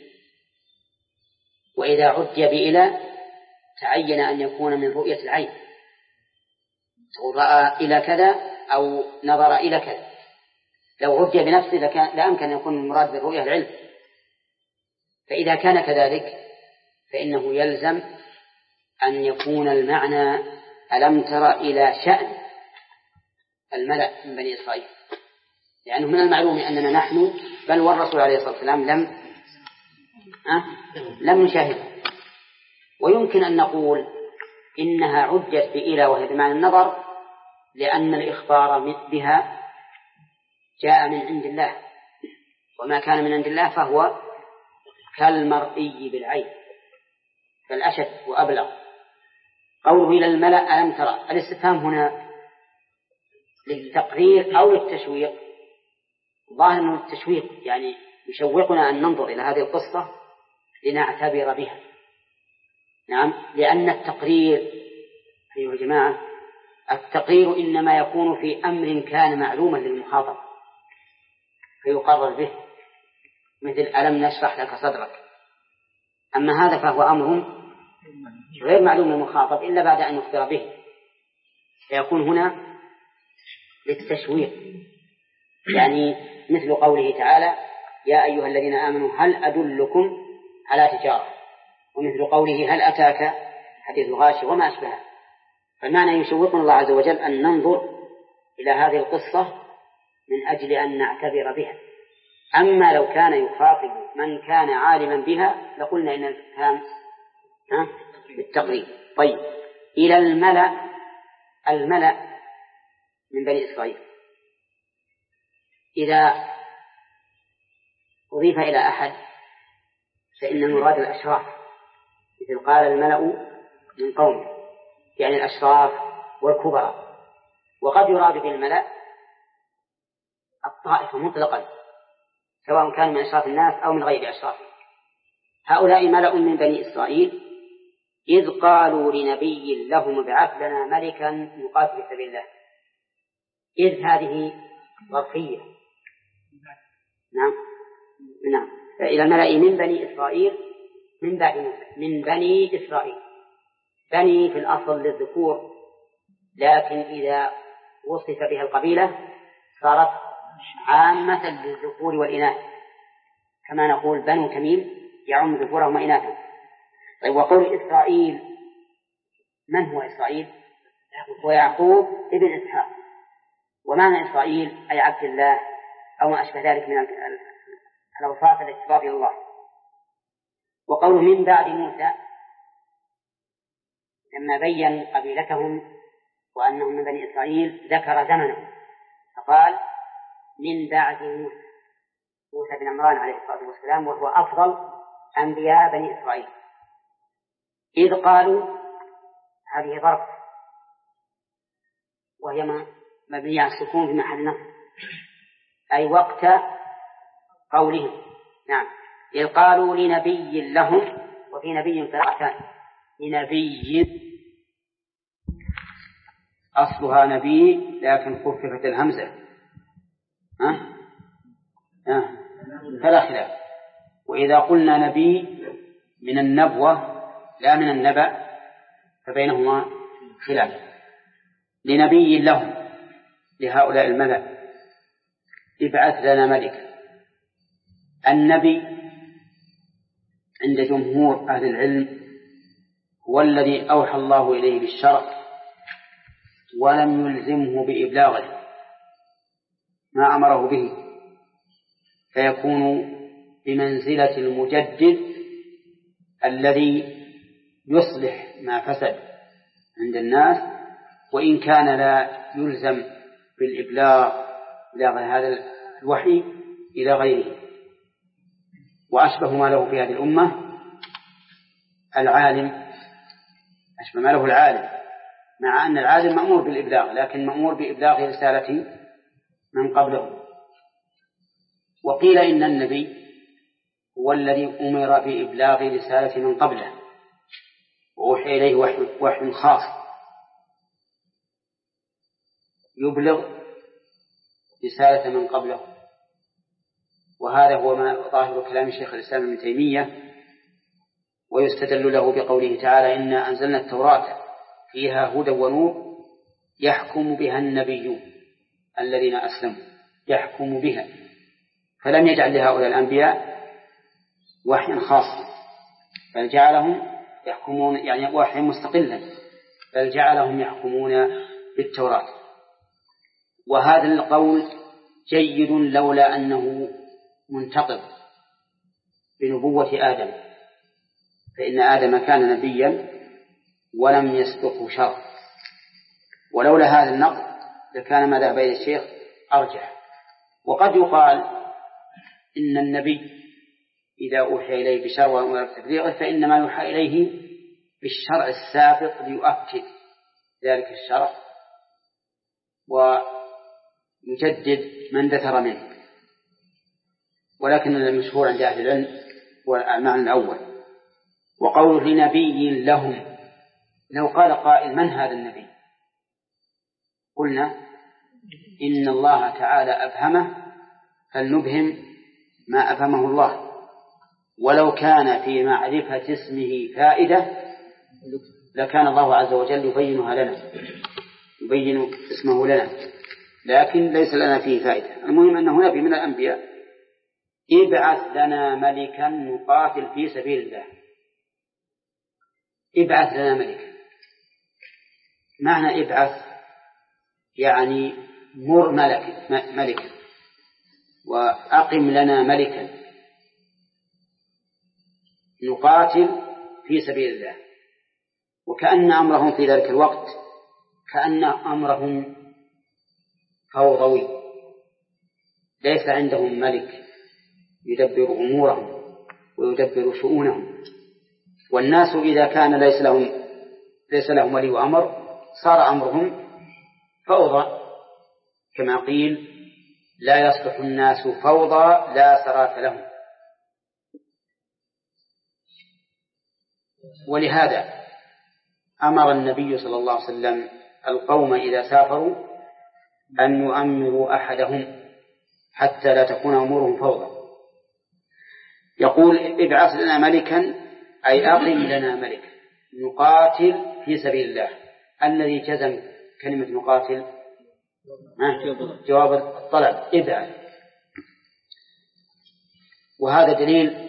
وإذا عدي بإلى تعين أن يكون من رؤية العين، تقول رأى إلى كذا أو نظر إلى كذا. لو عدي بنفسه لكان لا يمكن أن يكون المراد بالرؤية العلم. فإذا كان كذلك فإنه يلزم أن يكون المعنى ألم تر إلى شأن الملأ من بني إسرائيل، لأنه من المعلوم أننا نحن بل والرسول عليه الصلاة والسلام لم أه؟ لم نشاهده. ويمكن أن نقول إنها عدت بإلى وهي بمعنى النظر، لأن الإخبار بها جاء من عند الله، وما كان من عند الله فهو كالمرئي بالعين فالأشد وأبلغ. قوله إلى الملأ ألم ترى، الاستفهام هنا للتقرير أو للتشويق؟ ظاهر أنه التشويق، يعني يشوقنا أن ننظر إلى هذه القصة لنعتبر بها. نعم، لأن التقرير أيها الجماعة التقرير إنما يكون في أمر كان معلوما للمخاطب فيقرر به، مثل ألم نشرح لك صدرك. أما هذا فهو أمر غير معلوم للمخاطب إلا بعد أن يخبر به، فيكون هنا للتشويق، يعني مثل قوله تعالى يا أيها الذين آمنوا هل أدلكم على تجارة، ومثل قوله هل أتاك حديث الغاشية وما أشبهه. فالمعنى يشوقنا الله عز وجل أن ننظر إلى هذه القصة من أجل أن نعتبر بها. أما لو كان يخاطب من كان عالما بها لقلنا إن الكلام بالتقريب. طيب، إلى الملأ، الملأ من بني إسرائيل إذا أضيف إلى أحد فإن المراد الأشراف، مثل قال الملأ من قومه، يعني الأشراف والكبراء. وقد يراد بالملأ الطائفة مطلقا سواء كان من أشراف الناس أو من غير أشراف. هؤلاء ملأ من بني إسرائيل إذ قالوا لنبي لهم ابعث لنا ملكا نقاتل في سبيل الله. إذ هذه ظرفية. نعم نعم إلى الملأ من بني إسرائيل من بعد موسى، من بني إسرائيل. بني في الأصل للذكور، لكن إذا وصف بها القبيلة صارت عامة للذكور والإناث، كما نقول بنو تميم يعم ذكورهم وإناثهم. طيب، وقول إسرائيل، من هو إسرائيل؟ ويعقوب ابن إسحاق. ومعنى إسرائيل أي عبد الله أو ما أشبه ذلك من الأوصاف التي تضاف إلى الله. وقوله من بعد موسى لما بين قبيلتهم وأنهم من بني إسرائيل ذكر زمنه فقال من بعد موسى موسى بن عمران عليه الصلاة والسلام وهو أفضل أنبياء بني إسرائيل. إذ قالوا هذه ظرف وهي مبنية على السكون في محل نصب أي وقت قولهم. نعم إذ قالوا لنبي لهم وفي نبي قراءتان لنبي أصلها نبي لكن خففت الهمزة ها ها فلا خلاف. وإذا قلنا نبي من النبوة لا من النبأ فبينهما خلاف. لنبي لهم لهؤلاء الملأ ابعث لنا ملكا. النبي عند جمهور أهل العلم هو الذي أوحى الله إليه بالشرع ولم يلزمه بإبلاغه ما أمره به، فيكون بمنزلة المجدد الذي يصلح ما فسد عند الناس وإن كان لا يلزم بالإبلاغ إبلاغ هذا الوحي إلى غيره. وأشبه ما له في هذه الأمة العالم، أشبه ما له العالم، مع أن العالم مأمور بالإبلاغ لكن مأمور بإبلاغ رسالة من قبله. وقيل إن النبي هو الذي أمر بإبلاغ رسالة من قبله وأوحي إليه وحي, وحي خاص يبلغ رسالة من قبله. وهذا هو ما ظاهر كلام شيخ الإسلام ابن تيمية. ويستدل له بقوله تعالى إنا أنزلنا التوراة فيها هدى ونور يحكم بها النبيون الذين أسلموا يحكم بها، فلم يجعل لهؤلاء الأنبياء وحيا خاصا بل جعلهم يحكمون يعني وحيا مستقلا بل جعلهم يحكمون بالتوراة. وهذا القول جيد لولا أنه منتقض بنبوة آدم، فإن آدم كان نبيا ولم يسبقه شر. ولولا هذا النقض لكان ما ذهب إلى الشيخ أرجح. وقد يقال إن النبي إذا أوحي إليه بشرع وأمر بتبليغه فإنما يوحى إليه بالشرع السابق ليؤكد ذلك الشرع ويجدد من دثر منه. ولكن المشهور عند أهل العلم هو المعنى الأول. وقوله لنبي لهم، لو قال قائل من هذا النبي قلنا إن الله تعالى أبهمه فلنبهم ما أبهمه الله. ولو كان في معرفة اسمه فائدة لكان الله عز وجل يبينها لنا يبين اسمه لنا، لكن ليس لنا فيه فائدة. المهم أنه نبي من الأنبياء. ابعث لنا ملكا نقاتل في سبيل الله. ابعث لنا ملكا، معنى ابعث يعني مر ملك ملكا وأقم لنا ملكا نقاتل في سبيل الله. وكأن أمرهم في ذلك الوقت كأن أمرهم فوضوي، ليس عندهم ملك يدبر أمورهم ويدبر شؤونهم. والناس إذا كان ليس لهم ليس لهم ولي أمر صار أمرهم فوضى، كما قيل لا يصلح الناس فوضى لا سراة لهم. ولهذا أمر النبي صلى الله عليه وسلم القوم إذا سافروا أن يؤمروا أحدهم حتى لا تكون أمورهم فوضى. يقول ابعث لنا ملكا أي أقم لنا ملكا نقاتل في سبيل الله. الذي جزم كلمة نقاتل جواب الطلب ابعث. وهذا دليل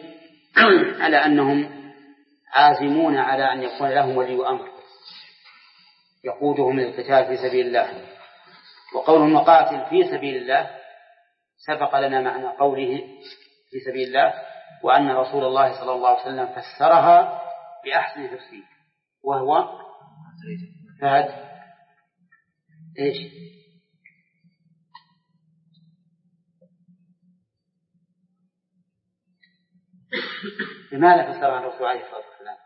على أنهم عازمون على أن يكون لهم ولي أمر، يقودهم للقتال في سبيل الله. وقوله نقاتل في سبيل الله سبق لنا معنى قوله في سبيل الله، وأن رسول الله صلى الله عليه وسلم فسرها بأحسن تفسير، وهو فهد إيش؟ بماذا فسرها الرسول عليه الصلاة والسلام؟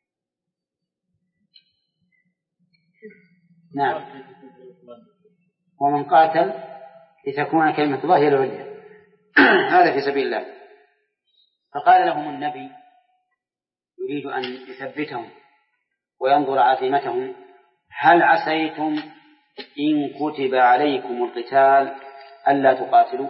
نعم، ومن قاتل لتكون كلمة الله هي العليا هذا في سبيل الله. فقال لهم النبي يريد أن يثبتهم وينظر عزيمتهم: هل عسيتم إن كتب عليكم القتال ألا تقاتلوا؟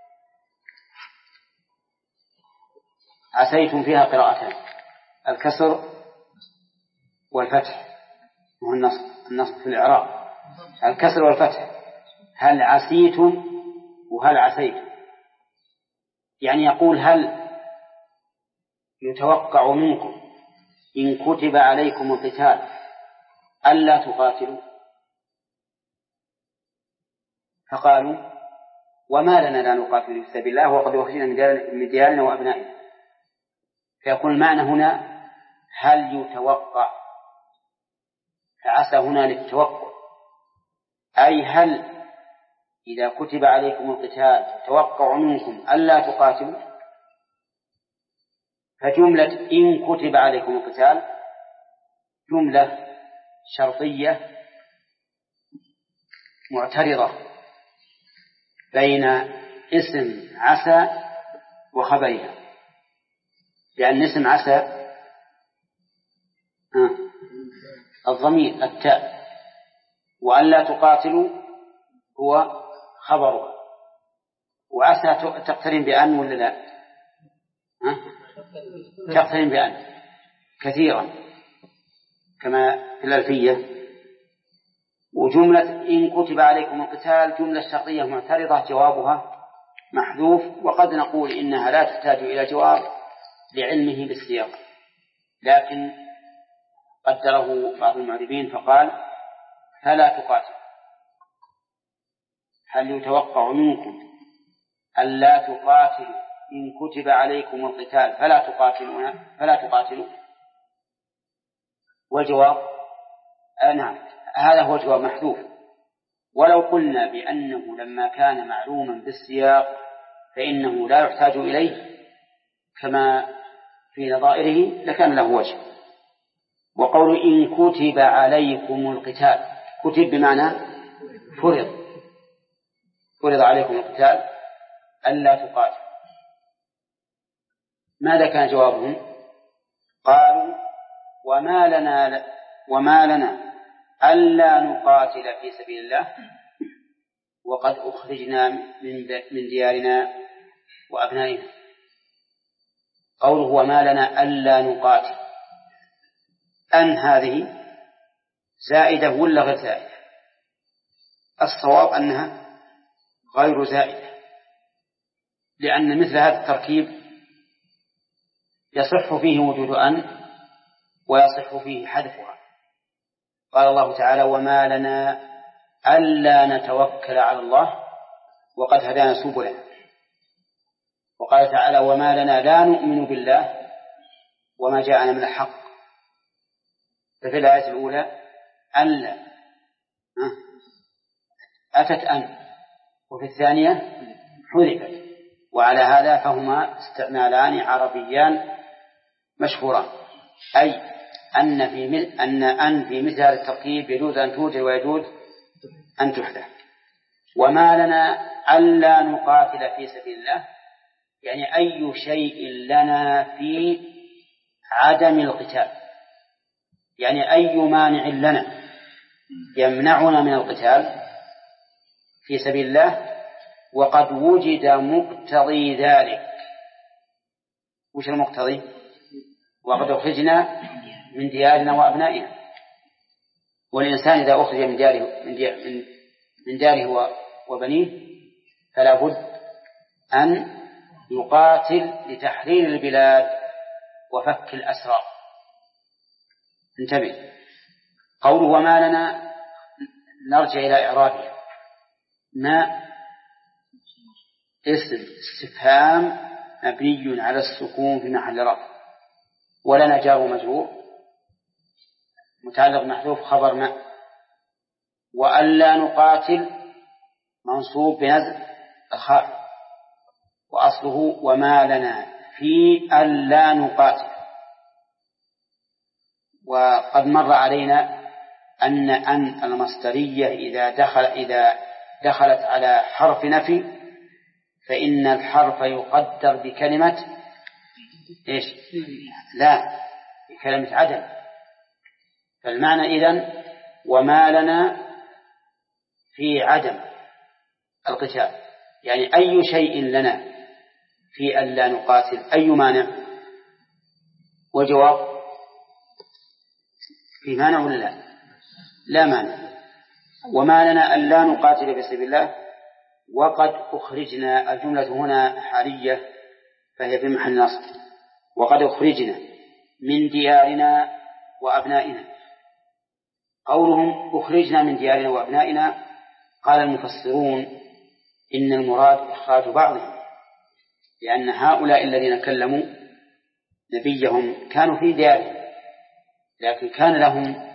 عسيتم فيها قراءتان، الكسر والفتح، وهو النصب النصب في الإعراب، الكسر والفتح. هل عسيتم وهل عسيتم، يعني يقول هل يتوقع منكم إن كتب عليكم القتال ألا تقاتلوا؟ فقالوا: وما لنا لا نقاتل في سبيل الله وقد أخرجنا من ديارنا وأبنائنا. فيكون المعنى هنا هل يتوقع، فعسى هنا للتوقع، أي هل إذا كتب عليكم القتال يتوقع منكم ألا تقاتلوا. فجملة إن كتب عليكم القتال جملة شرطية معترضة بين اسم عسى وخبرها، لأن اسم عسى آه الضمير التاء، وألا تقاتلوا هو خبرها، وعسى تقترن بأن ولا لا؟ ها؟ تقترن بأن كثيرا كما في الألفية. وجملة إن كتب عليكم القتال جملة شرطية معترضة جوابها محذوف، وقد نقول إنها لا تحتاج إلى جواب لعلمه بالسياق، لكن قدره بعض المعربين فقال: فلا تقاتل. هل يتوقع منكم ألا تقاتلوا إن كتب عليكم القتال فلا تقاتلون فلا تقاتلوا؟ والجواب آه نعم، هذا هو الجواب محذوف. ولو قلنا بأنه لما كان معلوما بالسياق فإنه لا يحتاج إليه كما في نظائره لكان له وجه. وقول إن كتب عليكم القتال، كتب بمعنى فرض، فرض عليكم القتال ألا تقاتل. ماذا كان جوابهم؟ قالوا: وما لنا وما لنا ألا نقاتل في سبيل الله وقد أخرجنا من ديارنا وأبنائنا. قوله وما لنا ألا نقاتل، أن هذه زائدة ولا غير زائدة؟ الصواب أنها غير زائدة، لأن مثل هذا التركيب يصح فيه وجود أن ويصح فيه حذفها. قال الله تعالى: وما لنا ألا نتوكل على الله وقد هدانا سبلنا. وقال تعالى: وما لنا لا نؤمن بالله وما جاءنا من الحق. ففي الآية الأولى ألا أتت أن، وفي الثانية حذفت، وعلى هذا فهما استعمالان عربيان مشهوران، أي أن في أن أن في مثل هذا التركيب يجوز أن توجد ويجوز أن تحذف. وما لنا ألا نقاتل في سبيل الله، يعني أي شيء لنا في عدم القتال، يعني أي مانع لنا يمنعنا من القتال في سبيل الله وقد وجد مقتضي ذلك. وش المقتضي؟ وقد أخرجنا من ديارنا وأبنائنا. والإنسان إذا أخرج من داره من داره, من داره وبنيه فلا بد أن يقاتل لتحرير البلاد وفك الأسرى. انتبه، قوله وما لنا نرجع إلى إعرابها. ما اسم استفهام مبني على السكون في محل رفع، ولنا جار ومجرور متعلق محذوف خبر ما، وألا نقاتل منصوب بنزع الخافض، وأصله وما لنا في ألا نقاتل. وقد مر علينا أن أن المصدرية إذا دخل إذا دخلت على حرف نفي فإن الحرف يقدر بكلمة إيش؟ لا، بكلمة عدم. فالمعنى إذن وما لنا في عدم القتال، يعني أي شيء لنا في أن لا نقاتل، أي مانع؟ وجواب في مانع ولا لا؟ لا مانع. وما لنا أن لا نقاتل في سبيل الله، وقد أخرجنا، الجملة هنا حالية فهي في محل نصب، وقد أخرجنا من ديارنا وأبنائنا. قولهم أخرجنا من ديارنا وأبنائنا قال المفسرون إن المراد إخراج بعضهم، لأن هؤلاء الذين كلموا نبيهم كانوا في ديارهم، لكن كان لهم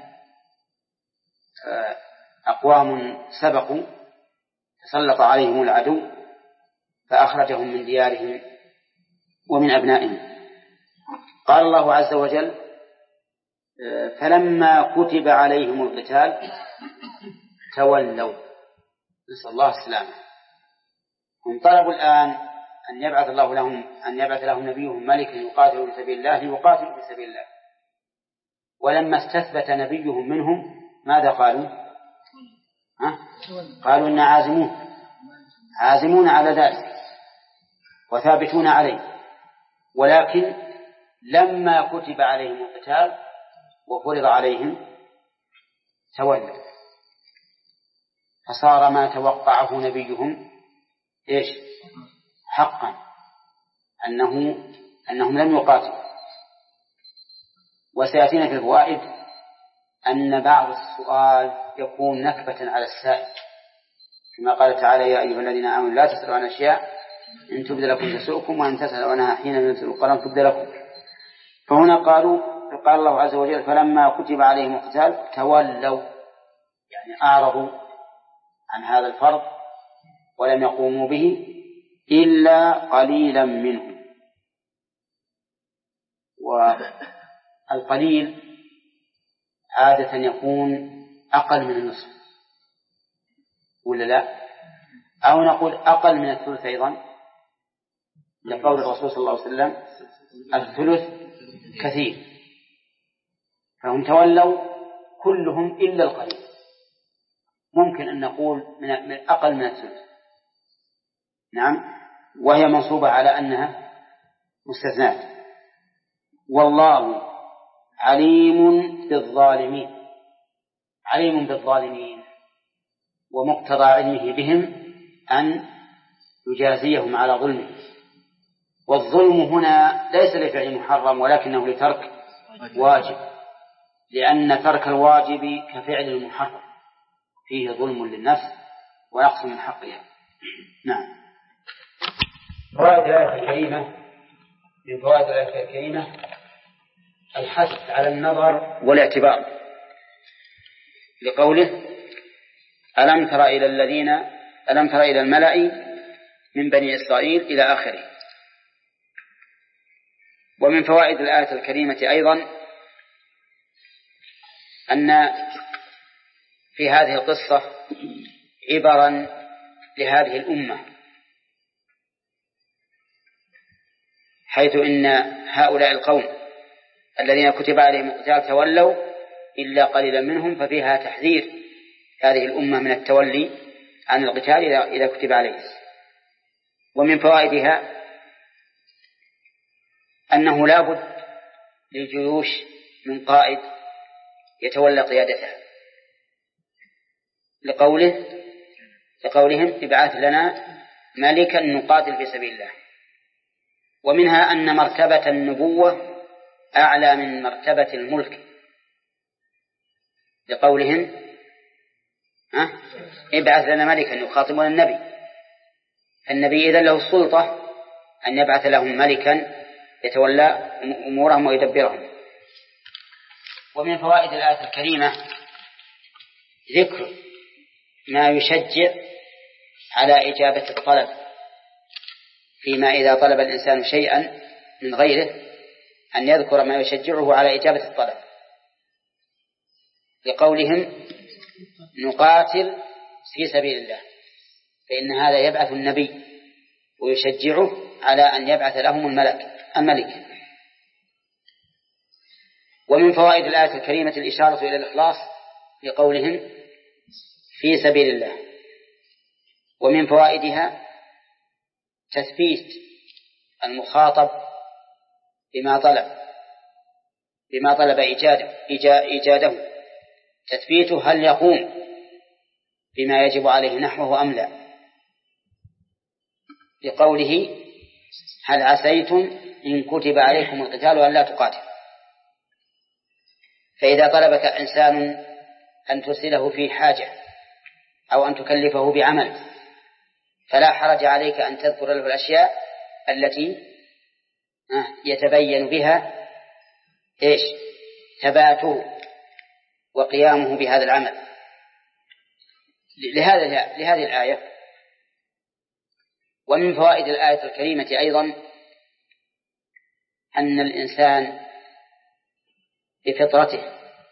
أقوام سبقوا تسلط عليهم العدو فأخرجهم من ديارهم ومن أبنائهم. قال الله عز وجل فلما كتب عليهم القتال تولوا، نسأل الله السلامة. هم طلبوا الآن أن يبعث الله لهم أن يبعث لهم نبيهم ملكا يقاتل في سبيل الله ليقاتلوا في سبيل الله، ولما استثبت نبيهم منهم ماذا قالوا؟ ها؟ قالوا إن عازمون عازمون على ذلك وثابتون عليه، ولكن لما كتب عليهم القتال وفرض عليهم تولوا، فصار ما توقعه نبيهم إيش؟ حقا، أنه أنهم لم يقاتلوا. وسيأتينا في الفوائد أن بعض السؤال يكون نكبة على السائل، كما قال تعالى يا أيها الذين آمنوا لا تسألوا عن أشياء إن تبد لكم تسؤكم وإن تسألوا عنها حين ينزل القرآن تبد لكم. فهنا قالوا قال الله عز وجل فلما كتب عليهم القتال تولوا، يعني أعرضوا عن هذا الفرض ولم يقوموا به إلا قليلا منهم. والقليل عادة يكون أقل من النصف ولا لا؟ أو نقول أقل من الثلث أيضا، لقول الرسول صلى الله عليه وسلم الثلث كثير، فهم تولوا كلهم إلا القليل. ممكن أن نقول من أقل من الثلث، نعم، وهي منصوبة على أنها مستثنات. والله عليم بالظالمين، عليم بالظالمين، ومقتضى علمه بهم أن يجازيهم على ظلمهم. والظلم هنا ليس لفعل محرم ولكنه لترك واجب، لأن ترك الواجب كفعل المحرم فيه ظلم للنفس ونقص من حقها. نعم. فوائد الآية الكريمة، من فوائد الآية الكريمة الحث على النظر والاعتبار، لقوله ألم تر إلى الذين ألم تر إلى الملأ من بني إسرائيل إلى آخره. ومن فوائد الآية الكريمة أيضا أن في هذه القصة عبرا لهذه الأمة، حيث إن هؤلاء القوم الذين كتب عليهم القتال تولوا إلا قليلا منهم، ففيها تحذير هذه الأمة من التولي عن القتال إذا كتب عليه. ومن فوائدها أنه لا بد للجيوش من قائد يتولى قيادتها، لقوله لقولهم ابعث لنا ملكا نقاتل في سبيل الله. ومنها أن مرتبة النبوة أعلى من مرتبة الملك، لقولهم ها؟ ابعث لنا ملكا يخاطبون النبي. النبي إذن له السلطة أن يبعث لهم ملكا يتولى أمورهم ويدبرهم. ومن فوائد الآية الكريمة ذكر ما يشجع على إجابة الطلب، فيما إذا طلب الإنسان شيئا من غيره أن يذكر ما يشجعه على إجابة الطلب، لقولهم نقاتل في سبيل الله، فإن هذا يبعث النبي ويشجعه على أن يبعث لهم الملك الملك. ومن فوائد الآية الكريمة الإشارة إلى الإخلاص لقولهم في سبيل الله. ومن فوائدها تثبيت المخاطب بما طلب بما طلب إيجاده, إيجاده تثبيته هل يقوم بما يجب عليه نحوه أم لا، لقوله هل عسيتم إن كتب عليكم القتال أن لا تقاتل. فإذا طلبك إنسان أن ترسله في حاجة أو أن تكلفه بعمل فلا حرج عليك أن تذكر له الأشياء التي يتبين بها إيش ثباته وقيامه بهذا العمل. لهذا لهذه الآية. ومن فوائد الآية الكريمة أيضا أن الإنسان بفطرته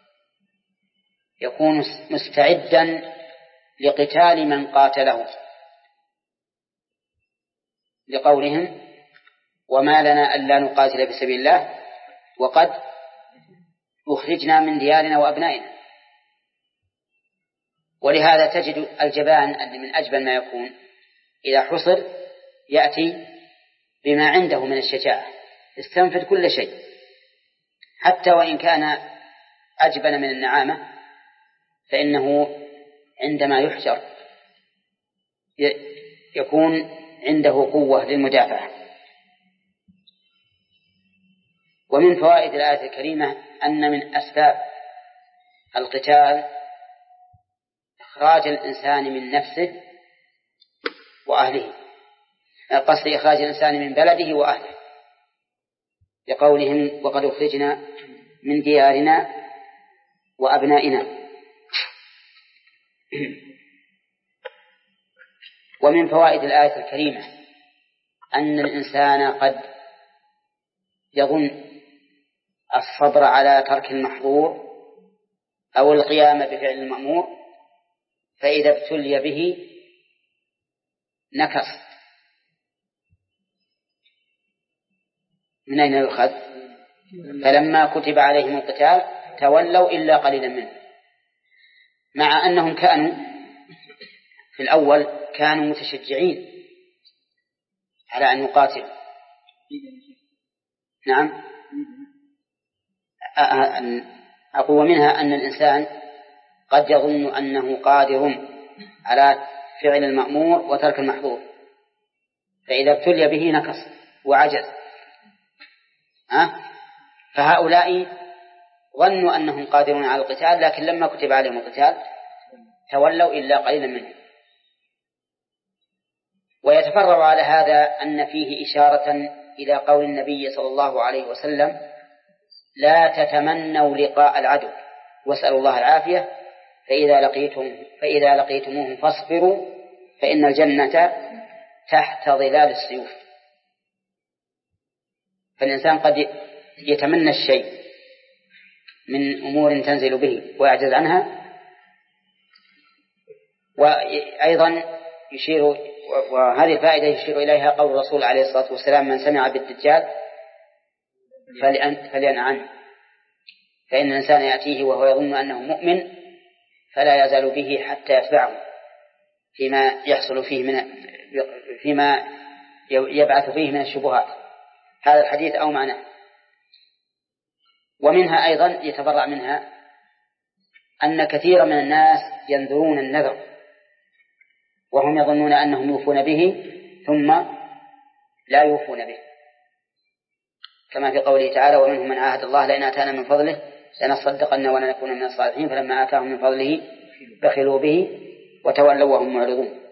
يكون مستعدا لقتال من قاتله، لقولهم وما لنا ألا نقاتل في سبيل الله وقد أخرجنا من ديارنا وأبنائنا. ولهذا تجد الجبان أن من أجبن ما يكون إذا حصر يأتي بما عنده من الشجاعة، استنفذ كل شيء حتى وإن كان أجبن من النعامة، فإنه عندما يحشر يكون عنده قوة للمدافعة. ومن فوائد الآية الكريمة أن من أسباب القتال إخراج الإنسان من نفسه وأهله، قصد إخراج الإنسان من بلده وأهله، لقولهم وقد أخرجنا من ديارنا وأبنائنا. ومن فوائد الآية الكريمة أن الإنسان قد يظن الصبر على ترك المحظور أو القيام بفعل المأمور، فإذا ابتلي به نكص. من أين يؤخذ؟ فلما كتب عليهم القتال تولوا إلا قليلا منهم، مع أنهم كانوا في الأول كانوا متشجعين على أن يقاتلوا. نعم، أقوى منها أن الإنسان قد يظن أنه قادر على فعل المأمور وترك المحظور، فإذا ابتلي به نكص وعجز. أه؟ فهؤلاء ظنوا أنهم قادرون على القتال، لكن لما كتب عليهم القتال تولوا إلا قليلا منهم. ويتفرع على هذا أن فيه إشارة إلى قول النبي صلى الله عليه وسلم لا تتمنوا لقاء العدو واسألوا الله العافية، فإذا لقيتم فإذا لقيتموهم فاصبروا فإن الجنة تحت ظلال السيوف. فالإنسان قد يتمنى الشيء من أمور تنزل به ويعجز عنها. وأيضا يشير، وهذه الفائدة يشير إليها قول الرسول عليه الصلاة والسلام من سمع بالدجال فلينأ عنه، فإن الإنسان يأتيه وهو يظن أنه مؤمن فلا يزال به حتى يتبعه فيما يحصل فيه من فيما يبعث فيه من الشبهات. هذا الحديث أو معناه. ومنها أيضا يتبرع منها أن كثير من الناس ينذرون النذر وهم يظنون أنهم يوفون به ثم لا يوفون به، كما في قوله تعالى ومنهم من عاهد الله لئن آتانا من فضله لنصدقن ولنكون من الصالحين فلما آتاهم من فضله بخلوا به وتولوا وهم معرضون.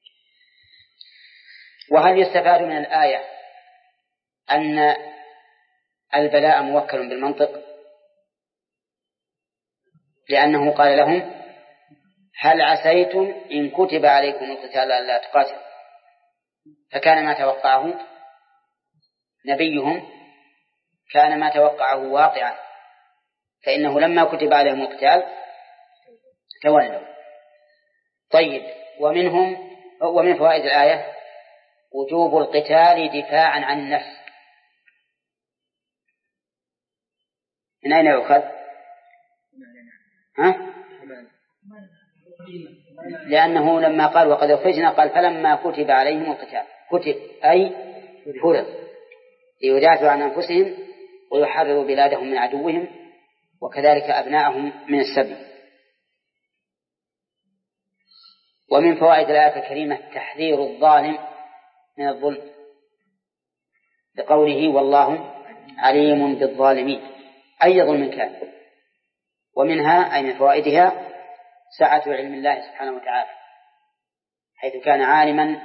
وهل يستفاد من الآية أن البلاء موكل بالمنطق؟ لأنه قال لهم هل عسيتم إن كتب عليكم القتال ألا تقاتلوا، فكان ما توقعه نبيهم كان ما توقعه واقعا، فإنه لما كتب عليهم القتال تولوا. طيب، ومنهم ومن فوائد الآية وجوب القتال دفاعا عن النفس. من أين يؤخذ؟ ها؟ لأنه لما قال وقد أخرجنا قال فلما كتب عليهم القتال، كتب أي فرض ليدافعوا عن أنفسهم ويحرروا بلادهم من عدوهم وكذلك أبناءهم من السبي. ومن فوائد الآية الكريمة تحذير الظالم من الظلم بقوله والله عليم بالظالمين أي ظلم كان. ومنها أي من فوائدها سعة علم الله سبحانه وتعالى، حيث كان عالما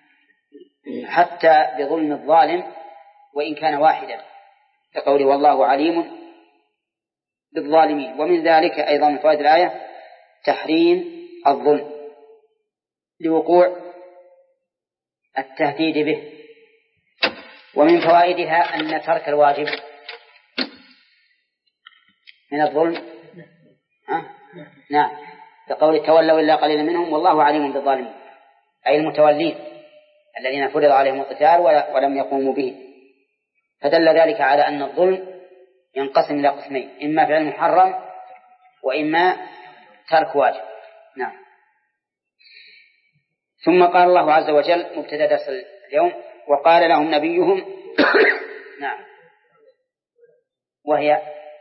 حتى بظلم الظالم وإن كان واحدا، كقوله والله عليم بالظالمين. ومن ذلك أيضا من فوائد الآية تحريم الظلم لوقوع التهديد به. ومن فوائدها أن ترك الواجب من الظلم. أه؟ نعم، كقول تولوا إلا قليلا منهم والله عليم بالظالمين، أي المتولين الذين فرض عليهم القتال ولم يقوموا به. فدل ذلك على أن الظلم ينقسم إلى قسمين، إما فعل محرم وإما ترك واجب. نعم. ثم قال الله عز وجل مبتدأ درس اليوم وقال لهم نبيهم نعم، وهي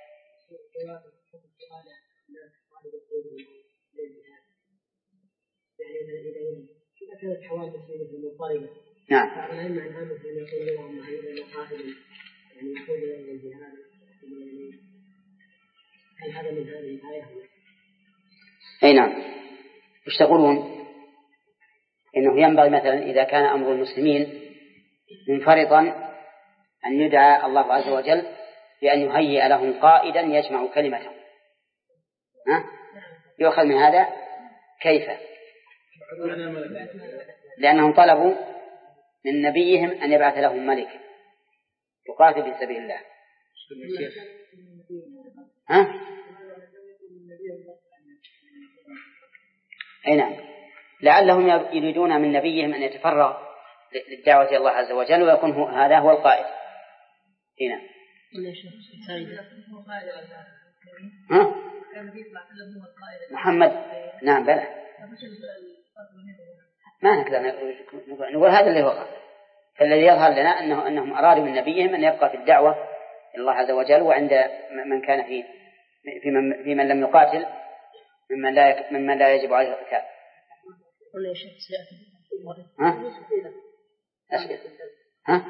نعم أي نعم. وش تقولون؟ إنه ينبغي مثلا إذا كان أمر المسلمين منفرطا أن يدعى الله عز وجل بأن يهيئ لهم قائدا يجمع كلمتهم. ها؟ يؤخذ من هذا كيف؟ لأنهم طلبوا من نبيهم أن يبعث لهم ملك يقاتل في سبيل الله. ها؟ أي نعم، لعلهم يريدون من نبيهم أن يتفرغ للدعوة إلى الله عز وجل ويكون هذا هو القائد. هنا ها؟ محمد نعم بلى ما نقدر نقول هذا اللي وقع. فالذي يظهر لنا أنه أنهم أرادوا من نبيهم أن يبقى في الدعوة إلى الله عز وجل، وعند من كان في في من, في من لم يقاتل ممن لا ممن لا يجب عليه القتال. ها؟ أسئلة ها؟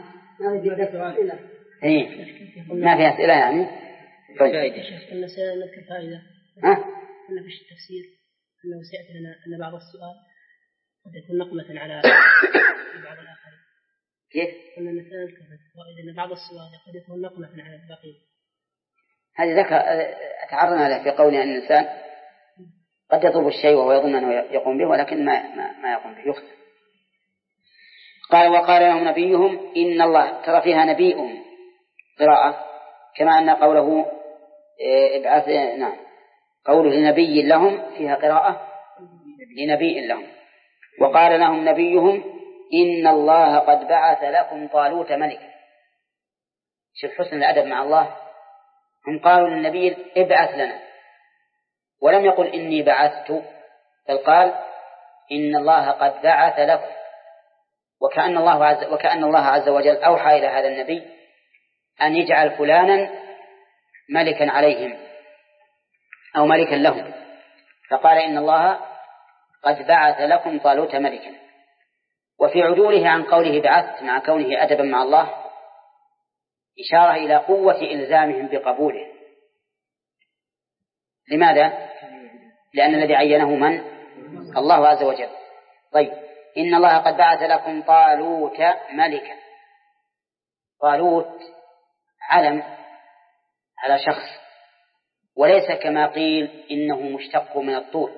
إيه ما في أسئلة يعني. طيب قلنا سنذكر فائدة. ها؟ قلنا في التفسير أنه سيأتي لنا أن بعض السؤال قد يكون نقمة على بعض الآخرين. كيف؟ قلنا نذكر فائدة أن بعض السؤال قد يكون نقمة على الباقين. هذه ذكر أتعرضنا له في قولنا أن الإنسان قد يطلب الشيء وهو يظن أنه يقوم به ولكن ما ما, ما يقوم به يخطئ. قال وقال لهم نبيهم إن الله، ترى فيها نبيهم قراءة كما أن قوله ابعث نعم قوله لنبي لهم فيها قراءة لنبي لهم. وقال لهم نبيهم إن الله قد بعث لكم طالوت ملكا. شوف حسن الأدب مع الله، هم قالوا للنبي ابعث لنا ولم يقل إني بعثت، بل قال إن الله قد بعث لكم، وكأن الله عز وكأن الله عز وجل أوحى إلى هذا النبي أن يجعل فلانا ملكا عليهم أو ملكا لهم، فقال إن الله قد بعث لكم طالوت ملكا. وفي عدوله عن قوله بعثت مع كونه أدبا مع الله إشارة إلى قوة إلزامهم بقبوله. لماذا؟ لأن الذي عينه من؟ الله عز وجل. طيب، إن الله قد بعث لكم طالوت ملكا. طالوت علم على شخص، وليس كما قيل إنه مشتق من الطول.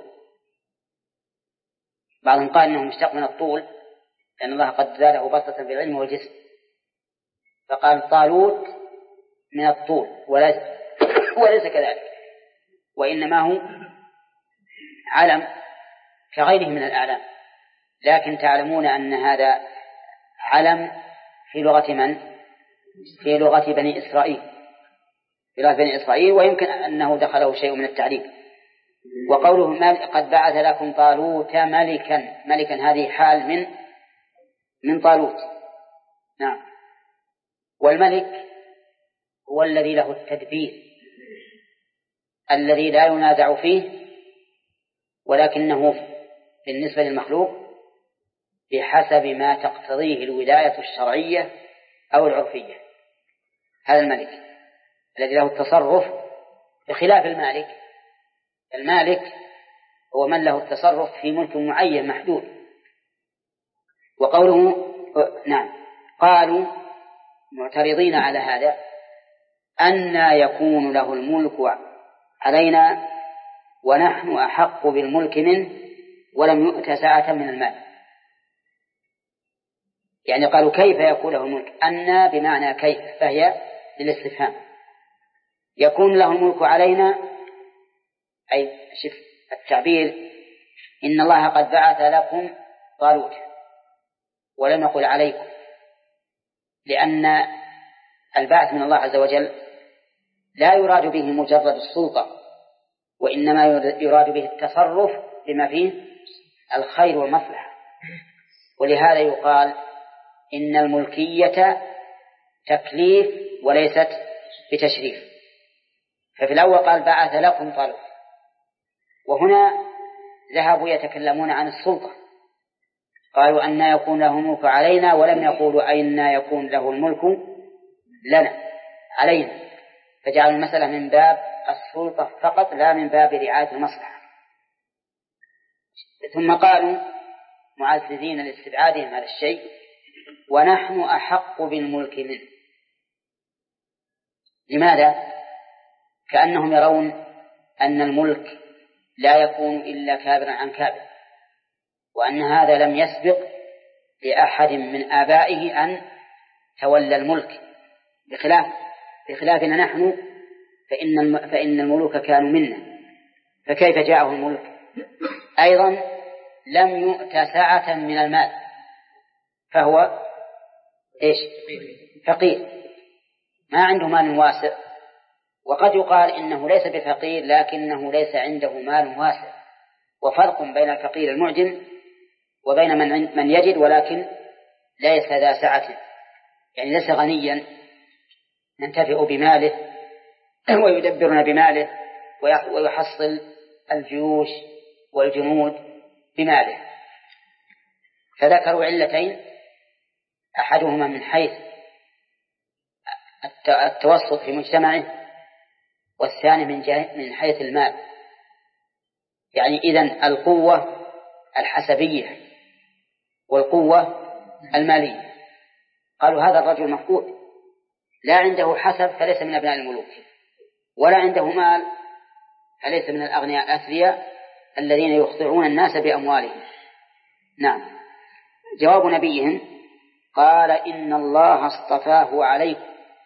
بعضهم قال إنه مشتق من الطول لأن الله قد زاده بسطة في العلم والجسم، فقال طالوت من الطول، وليس, وليس كذلك، وإنما هو علم كغيره من الأعلام. لكن تعلمون أن هذا علم في لغة من؟ في لغة بني إسرائيل، في لغة بني إسرائيل، ويمكن أنه دخله شيء من التعليم. وقوله قد بعث لكم طالوت ملكا، ملكا هذه حال من من طالوت. نعم. والملك هو الذي له التدبير، الذي لا ينازع فيه، ولكنه بالنسبة للمخلوق بحسب ما تقتضيه الولاية الشرعية أو العرفية. هذا الملك الذي له التصرف بخلاف المالك. المالك هو من له التصرف في ملك معين محدود. وقوله نعم، قالوا معترضين على هذا أن يكون له الملك علينا ونحن أحق بالملك منه ولم يؤت ساعة من المال. يعني قالوا كيف يكون له الملك؟ أن بمعنى كيف، فهي للاستفهام. يكون له الملك علينا، أي شف التعبير، إن الله قد بعث لكم طالوت، ولم يقل عليكم، لأن البعث من الله عز وجل لا يراد به مجرد السلطة، وإنما يراد به التصرف بما فيه الخير والمصلحة. ولهذا يقال إن الملكية تكليف وليست بتشريف. ففي الأول قال بعث لكم طالوت، وهنا ذهبوا يتكلمون عن السلطة، قالوا أن يكون له الملك علينا، ولم يقولوا أين يكون له الملك لنا علينا، فجعلوا المسألة من باب السلطة فقط لا من باب رعاية المصلحة. ثم قالوا معززين لاستبعادهم هذا الشيء ونحن أحق بالملك منه. لماذا؟ كأنهم يرون أن الملك لا يكون إلا كابرا عن كابر، وأن هذا لم يسبق لأحد من آبائه أن تولى الملك، بخلاف بخلافنا نحن فإن فإن الملوك كانوا منا، فكيف جاءه الملك؟ أيضا لم يؤت سعة من المال، فهو إيش؟ فقير، ما عنده مال واسع. وقد يقال إنه ليس بفقير لكنه ليس عنده مال واسع، وفرق بين الفقير المعجم وبين من من يجد ولكن ليس ذا سعة، يعني ليس غنيا ينتفع بماله ويدبرنا بماله ويحصل الجيوش والجنود بماله. فذكروا علتين، أحدهما من حيث التوسط في مجتمعه، والثاني من من حيث المال. يعني إذن القوة الحسبية والقوة المالية. قالوا هذا الرجل مفقود، لا عنده حسب فليس من أبناء الملوك، ولا عنده مال فليس من الأغنياء الأثرياء الذين يخضعون الناس بأموالهم. نعم. جواب نبيهم قال إن الله اصطفاه عليكم.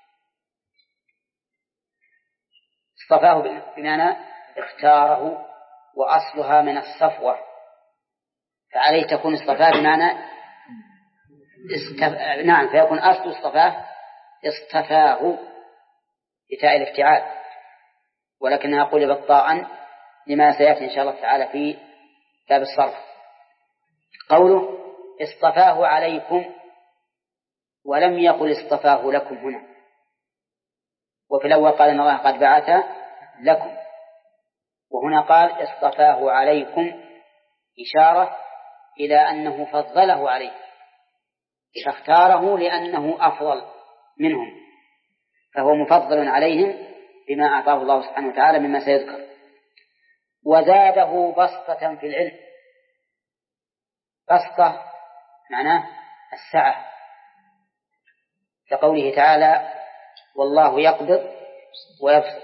اصطفاه بمعنى اختاره، وأصلها من الصفوة، فعليه تكون اصطفاه بمعنى استف... نعم، فيكون أصل اصطفاه اصطفاه بتاء الافتعال، ولكنها قلبت طاء لما سيأتي إن شاء الله تعالى في باب الصرف. قوله اصطفاه عليكم ولم يقل اصطفاه لكم هنا. وفي الأول قال إن الله قد بعث لكم، وهنا قال اصطفاه عليكم، إشارة إلى أنه فضله عليه، فاختاره لأنه أفضل منهم، فهو مفضل عليهم بما أعطاه الله سبحانه وتعالى مما سيذكر. وزاده بسطة في العلم. بسطة معناه السعة، كقوله تعالى والله يقبض ويبسط،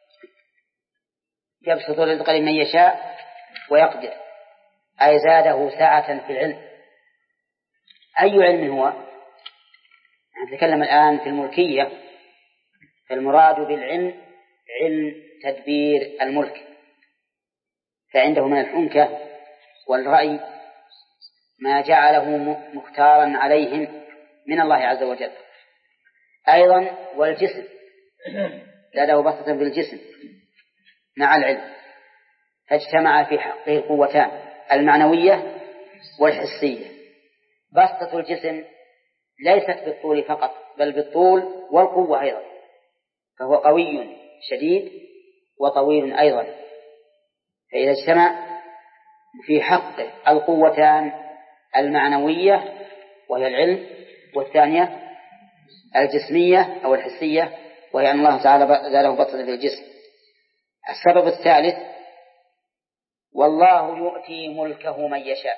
يبسط الرزق لمن يشاء ويقدر، أي زاده سعة في العلم. أي علم هو؟ نتكلم الآن في الملكية، فالمراد بالعلم علم تدبير الملك، فعنده من الحنكة والرأي ما جعله مختارا عليهم من الله عز وجل. أيضا والجسم زاده بسطة في الجسم مع العلم، فاجتمع في حقه القوتان المعنوية والحسية. بسطة الجسم ليست بالطول فقط بل بالطول والقوة أيضا، فهو قوي شديد وطويل أيضا، فإذا اجتمع في حقه القوتان المعنوية وهي العلم، والثانية الجسمية أو الحسية وهي أن الله تعالى زاده بسطة في الجسم. السبب الثالث والله يؤتي ملكه من يشاء.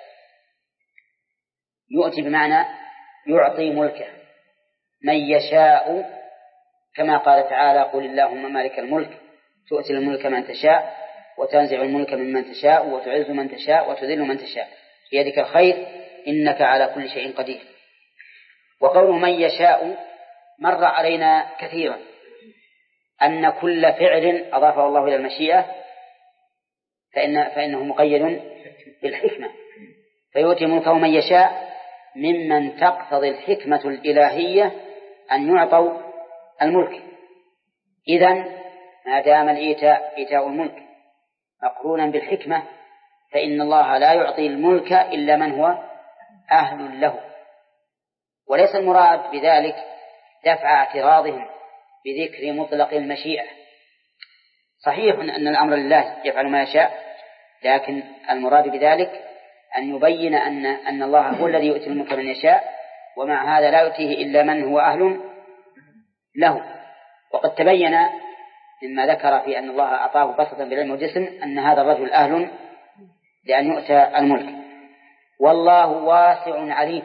يؤتي بمعنى يعطي ملكه من يشاء، كما قال تعالى قل اللهم مالك الملك تؤتي الملك من تشاء وتنزع الملك ممن تشاء وتعز من تشاء وتذل من تشاء بيدك الخير إنك على كل شيء قدير. وقول من يشاء مر علينا كثيرا أن كل فعل أضافه الله إلى المشيئة فإن فإنه مقيد بالحكمة، فيؤتي ملكه من يشاء ممن تقتضي الحكمة الإلهية أن يعطوا الملك. إذن ما دام الإيتاء إيتاء الملك مقرونا بالحكمة فإن الله لا يعطي الملك إلا من هو أهل له. وليس المراد بذلك دفع اعتراضهم بذكر مطلق المشيئة، صحيح أن الأمر لله يفعل ما يشاء، لكن المراد بذلك أن يبين أن أن الله هو الذي يؤتي الملك من يشاء، ومع هذا لا يؤتيه إلا من هو أهل له. وقد تبين مما ذكر في أن الله أعطاه بسطة بالعلم والجسم أن هذا الرجل أهل لأن يؤتى الملك. والله واسع عليم.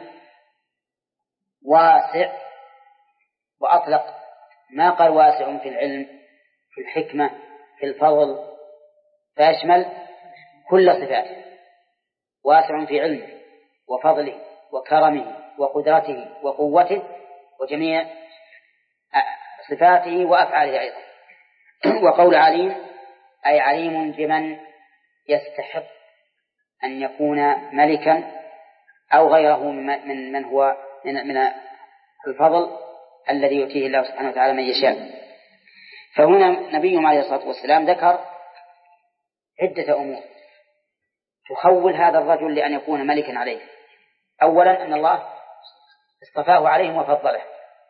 واسع وأطلق، ما قال واسع في العلم في الحكمة في الفضل، فيشمل كل صفاته. واسع في علمه وفضله وكرمه وقدرته وقوته وجميع صفاته وأفعاله أيضا. وقول عليم أي عليم بمن يستحق أن يكون ملكا أو غيره من من هو من من الفضل الذي يؤتيه الله سبحانه وتعالى من يشاء. فهنا نبينا عليه الصلاة والسلام ذكر عدة أمور تخول هذا الرجل لأن يكون ملكا عليه. أولا أن الله اصطفاه عليهم وفضله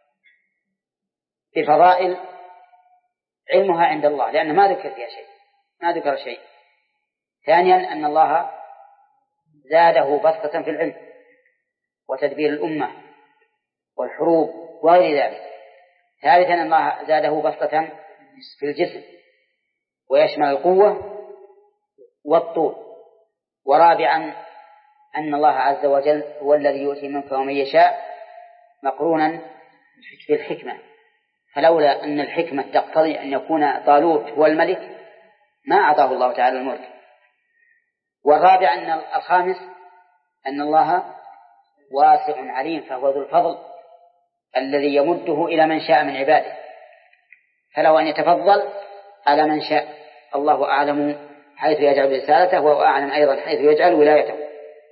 بفضائل علمها عند الله لأنه ما ذكر فيها شيء، ما ذكر شيء. ثانيا أن الله زاده بسطة في العلم وتدبير الأمة والحروب وغير ذلك. ثالثا أن الله زاده بسطة في الجسم ويشمل القوة والطول. ورابعا أن الله عز وجل هو الذي يؤتي الملك ومن يشاء مقرونا بالحكمة، فلولا أن الحكمة تقتضي أن يكون طالوت هو الملك ما أعطاه الله تعالى الملك. والرابع أن الخامس أن الله واسع عليم، فهو ذو الفضل الذي يمده إلى من شاء من عباده، فلو أن يتفضل على من شاء. الله أعلم حيث يجعل رسالته وهو أعلم أيضا حيث يجعل ولايته.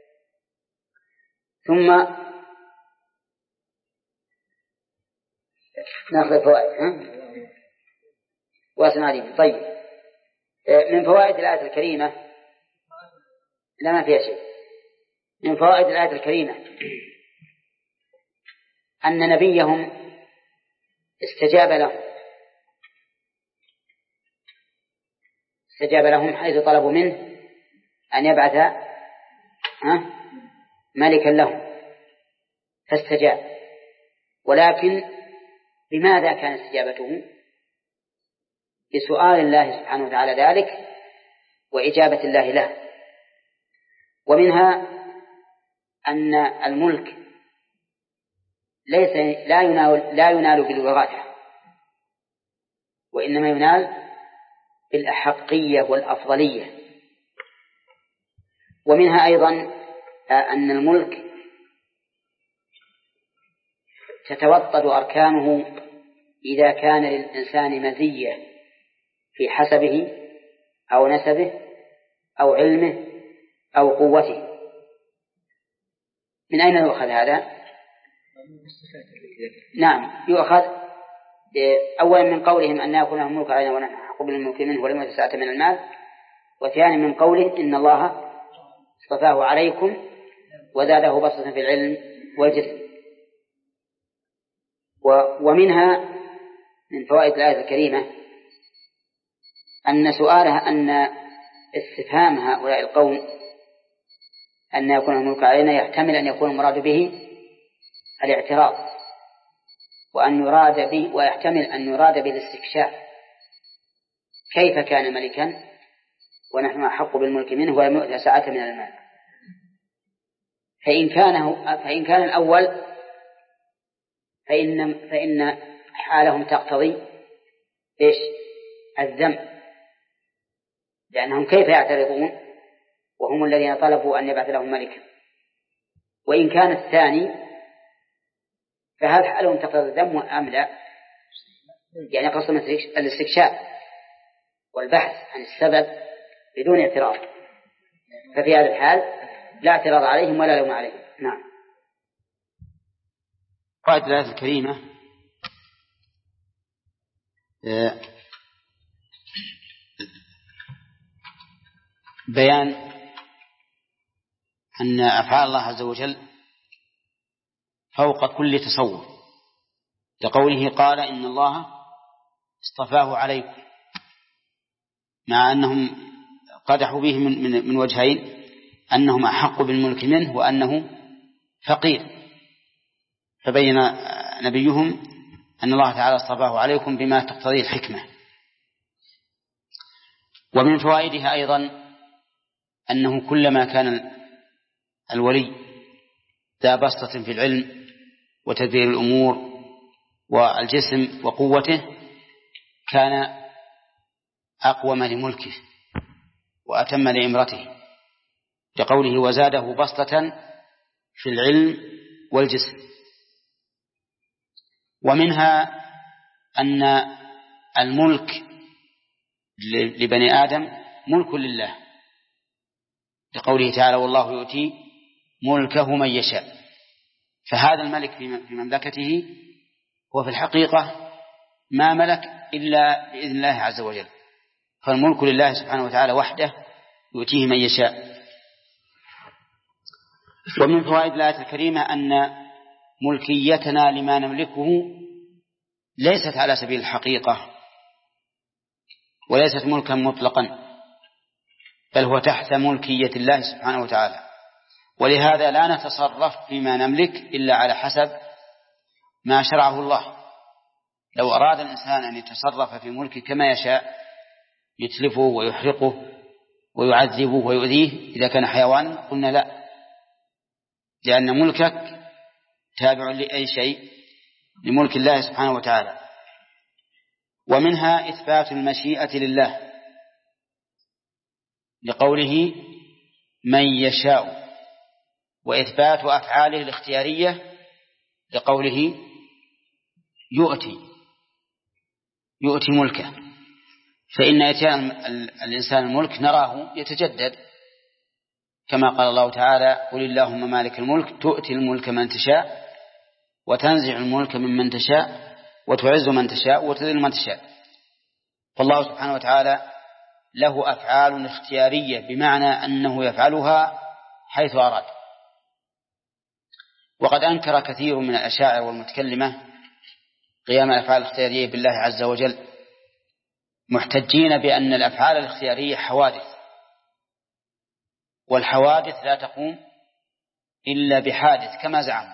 ثم نأخذ الفوائد. واسع عليم. طيب، من فوائد الآية الكريمة لا ما فيها شيء. من فوائد الآية الكريمة أن نبيهم استجاب لهم استجاب لهم حيث طلبوا منه أن يبعث ملكا لهم فاستجاب. ولكن لماذا كان استجابته؟ بسؤال الله سبحانه وتعالى ذلك وإجابة الله له. ومنها أن الملك ليس لا ينال لا ينال بالوراثة، وإنما ينال بالأحقية والأفضلية. ومنها أيضا أن الملك تتوطد أركانه إذا كان للإنسان مزية في حسبه أو نسبه أو علمه أو قوته. من أين يؤخذ هذا؟ نعم، يؤخذ أولا من قولهم أن يكون لهم ملك علينا ونحن أحق بالملك منه ولم يؤت سعة من المال، وثانيا من قوله إن الله اصطفاه عليكم وزاده بسطة في العلم والجسم. ومنها من فوائد الآية الكريمة أن سؤالها أن استفهام هؤلاء القوم أن يكون الملك علينا يحتمل أن يكون المراد به الاعتراض، وأن يراد به ويحتمل أن يراد به الاستكشاف، كيف كان ملكا ونحن أحق بالملك منه ولم يؤت سعة من المال. فإن كان فإن كان الأول فإن فإن حالهم تقتضي إيش؟ الذم، لأنهم كيف يعترضون وهم الذين طلبوا أن يبعث لهم ملكا. وإن كان الثاني فهل حالهم تقتضي الذم أم لا؟ يعني قصد الاستكشاف والبحث عن السبب بدون اعتراض، ففي هذا الحال لا اعتراض عليهم ولا لوم عليهم. نعم. قائد الآية الكريمة بيان أن أفعال الله عز وجل فوق كل تصور، لقوله قال إن الله اصطفاه عليكم، مع أنهم قدحوا به من, من, من وجهين، أنهم أحق بالملك منه وأنه فقير، فبين نبيهم أن الله تعالى اصطفاه عليكم بما تقتضيه الحكمة. ومن فوائدها أيضا أنه كلما كان الولي ذا بسطة في العلم وتدبير الأمور والجسم وقوته كان أقوم لملكه وأتم لإمرته، لقوله وزاده بسطة في العلم والجسم. ومنها أن الملك لبني آدم ملك لله، لقوله تعالى والله يؤتي ملكه من يشاء، فهذا الملك في مملكته هو في الحقيقة ما ملك إلا بإذن الله عز وجل، فالملك لله سبحانه وتعالى وحده يؤتيه من يشاء. ومن فوائد الآية الكريمة أن ملكيتنا لما نملكه ليست على سبيل الحقيقة وليست ملكا مطلقا، بل هو تحت ملكية الله سبحانه وتعالى، ولهذا لا نتصرف فيما نملك إلا على حسب ما شرعه الله. لو أراد الإنسان أن يتصرف في ملكه كما يشاء يتلفه ويحرقه ويعذبه ويؤذيه إذا كان حيوان قلنا لا، لأن ملكك تابع لأي شيء لملك الله سبحانه وتعالى. ومنها إثبات المشيئة لله، لقوله من يشاء، وإثبات أفعاله الاختيارية، لقوله يؤتي يؤتي ملكه. فإن إتيان الإنسان الملك نراه يتجدد، كما قال الله تعالى قل اللهم مالك الملك تؤتي الملك من تشاء وتنزع الملك ممن تشاء وتعز من تشاء وتذل من تشاء. فالله سبحانه وتعالى له أفعال اختيارية، بمعنى أنه يفعلها حيث أراد. وقد أنكر كثير من الأشاعرة والمتكلمة قيام الأفعال الاختيارية بالله عز وجل، محتجين بأن الأفعال الاختيارية حوادث، والحوادث لا تقوم إلا بحادث كما زعموا.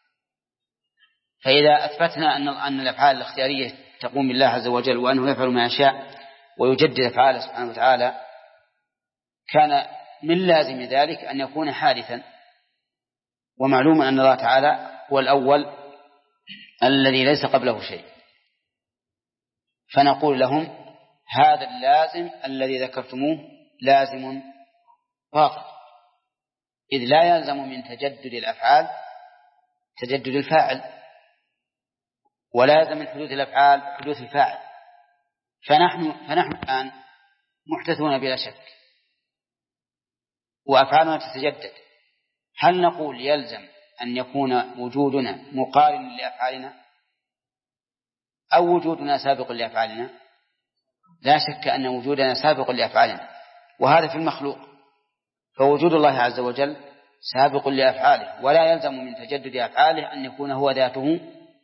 فإذا أثبتنا أن أن الأفعال الاختيارية تقوم بالله عز وجل وأنه يفعل ما يشاء ويجدد أفعاله سبحانه وتعالى، كان من لازم ذلك أن يكون حادثا، ومعلوم أن الله تعالى هو الأول الذي ليس قبله شيء، فنقول لهم هذا اللازم الذي ذكرتموه لازم باطل، إذ لا يلزم من تجدد الأفعال تجدد الفاعل، ولا يلزم من حدوث الأفعال حدوث الفاعل. فنحن, فنحن الآن محدثون بلا شك وأفعالنا تتجدد، هل نقول يلزم أن يكون وجودنا مقارن لأفعالنا أو وجودنا سابق لأفعالنا؟ لا شك أن وجودنا سابق لأفعالنا، وهذا في المخلوق، فوجود الله عز وجل سابق لأفعاله، ولا يلزم من تجدد أفعاله أن يكون هو ذاته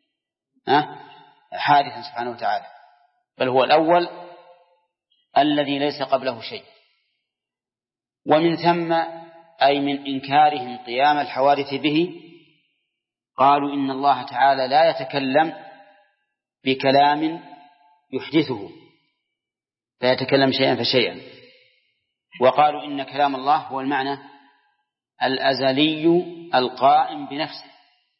حادثا سبحانه وتعالى، بل هو الأول الذي ليس قبله شيء. ومن ثم أي من إنكارهم قيام الحوادث به قالوا إن الله تعالى لا يتكلم بكلام يحدثه، لا يتكلم شيئا فشيئا. وقالوا إن كلام الله هو المعنى الأزلي القائم بنفسه،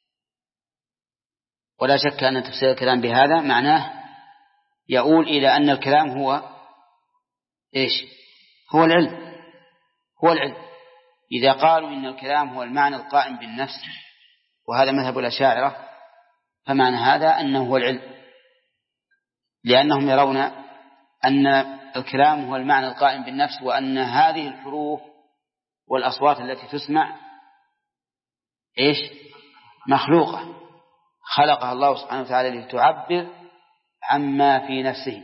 ولا شك أن تفسير الكلام بهذا معناه يقول إلى أن الكلام هو إيش؟ هو العلم، هو العلم. إذا قالوا إن الكلام هو المعنى القائم بالنفس، وهذا مذهب الأشاعرة، فمعنى هذا أنه هو العلم، لأنهم يرون أن الكلام هو المعنى القائم بالنفس، وأن هذه الحروف والأصوات التي تسمع إيش؟ مخلوقة، خلقها الله سبحانه وتعالى لتعبر عما في نفسه.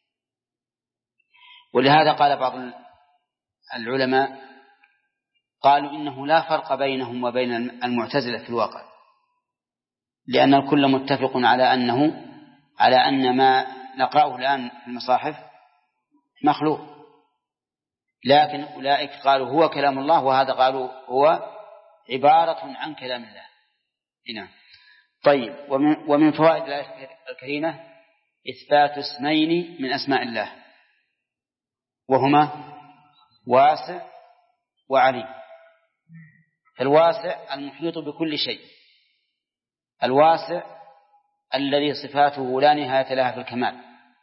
ولهذا قال بعض العلماء قالوا إنه لا فرق بينهم وبين المعتزلة في الواقع، لأن الكل متفق على أنه على أن ما نقرأه الآن في المصاحف مخلوق، لكن أولئك قالوا هو كلام الله، وهذا قالوا هو عبارة عن كلام الله. هنا طيب. ومن, ومن فوائد الآية الكريمة إثبات اسمين من أسماء الله، وهما واسع وعليم. الواسع المحيط بكل شيء، الواسع الذي صفاته لا نهاية لها في الكمال،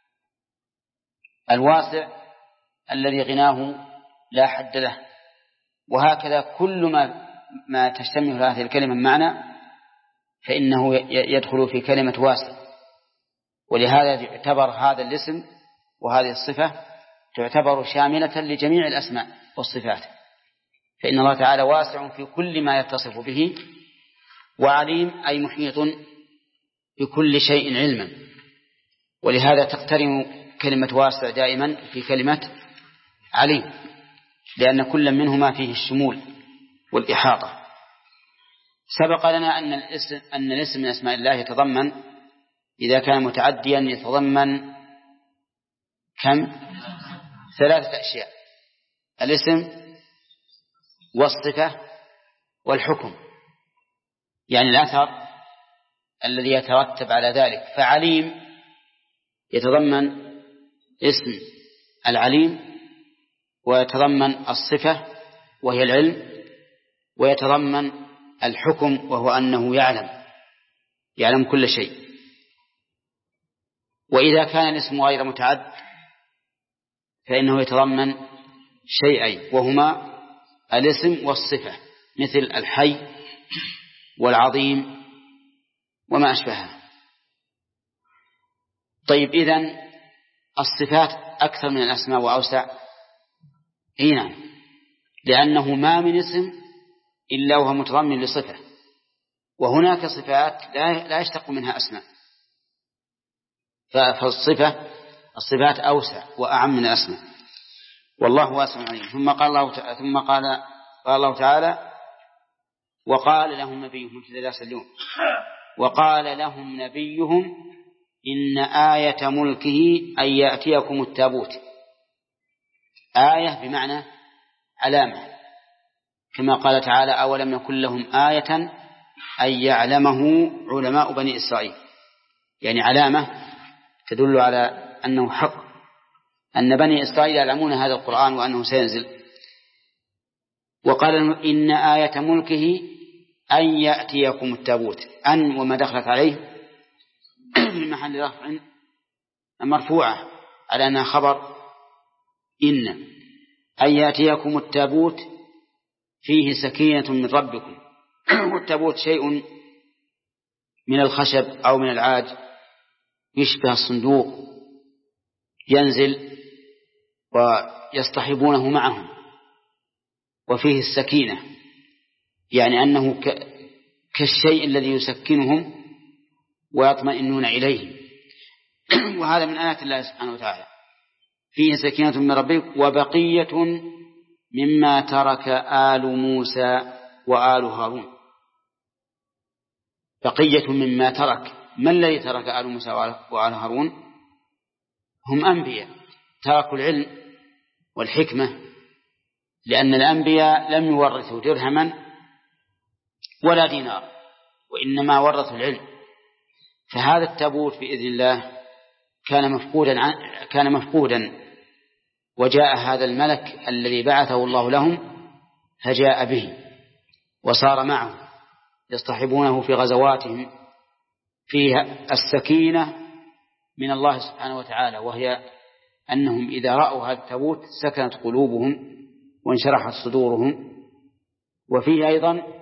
الواسع الذي غناه لا حد له. وهكذا كل ما ما تشتمل هذه الكلمة معنى فإنه يدخل في كلمة واسع. ولهذا يعتبر هذا الاسم وهذه الصفة تعتبر شاملة لجميع الأسماء والصفات، فإن الله تعالى واسع في كل ما يتصف به، وعليم أي محيط بكل شيء علما. ولهذا تقترن كلمة واسع دائما في كلمة عليم، لأن كل منهما فيه الشمول والإحاطة. سبق لنا أن الاسم, أن الاسم من أسماء الله يتضمن إذا كان متعديا يتضمن كم؟ ثلاثة أشياء: الاسم والصفة والحكم، يعني الأثر الذي يترتب على ذلك. فعليم يتضمن اسم العليم، ويتضمن الصفة وهي العلم، ويتضمن الحكم وهو أنه يعلم يعلم كل شيء. وإذا كان الاسم غير متعد فإنه يتضمن شيئين، وهما الاسم والصفة، مثل الحي والعظيم وما أشبهها. طيب، إذن الصفات أكثر من الأسماء وأوسع؟ هنا لأنه ما من اسم إلا وهو متضمن لصفة، وهناك صفات لا يشتق منها أسماء، فالصفة الصفات أوسع وأعم من الأسماء، والله واسع عليم. ثم قال الله تعالى ثم قال قال الله تعالى وقال لهم نبيهم وقال لهم نبيهم إن آية ملكه أن يأتيكم التابوت. آية بمعنى علامة، كما قال تعالى أولم يكن لهم آية أن يعلمه علماء بني إسرائيل، يعني علامة تدل على أنه حق، أن بني إسرائيل يعلمون هذا القرآن وأنه سينزل. وقال إن آية ملكه أن يأتيكم التابوت. أن وما دخلت عليه في محل رفع مرفوعة على أنها خبر إن. أن يأتيكم التابوت فيه سكينة من ربكم. والتابوت شيء من الخشب أو من العاج يشبه الصندوق، ينزل ويصطحبونه معهم، وفيه السكينة يعني أنه كالشيء الذي يسكنهم ويطمئنون إليه. وهذا من آيات الله سبحانه وتعالى. فيه سكينة من ربك وبقية مما ترك آل موسى وآل هارون. بقية مما ترك. ما الذي ترك آل موسى وآل هارون؟ هم أنبياء تركوا العلم والحكمة، لأن الأنبياء لم يورثوا درهما ولا دينار، وإنما ورثوا العلم. فهذا التابوت بإذن الله كان مفقودا كان مفقودا وجاء هذا الملك الذي بعثه الله لهم فجاء به وصار معه يصطحبونه في غزواتهم. فيها السكينة من الله سبحانه وتعالى، وهي أنهم إذا رأوا هذا التابوت سكنت قلوبهم وانشرحت صدورهم. وفيه أيضا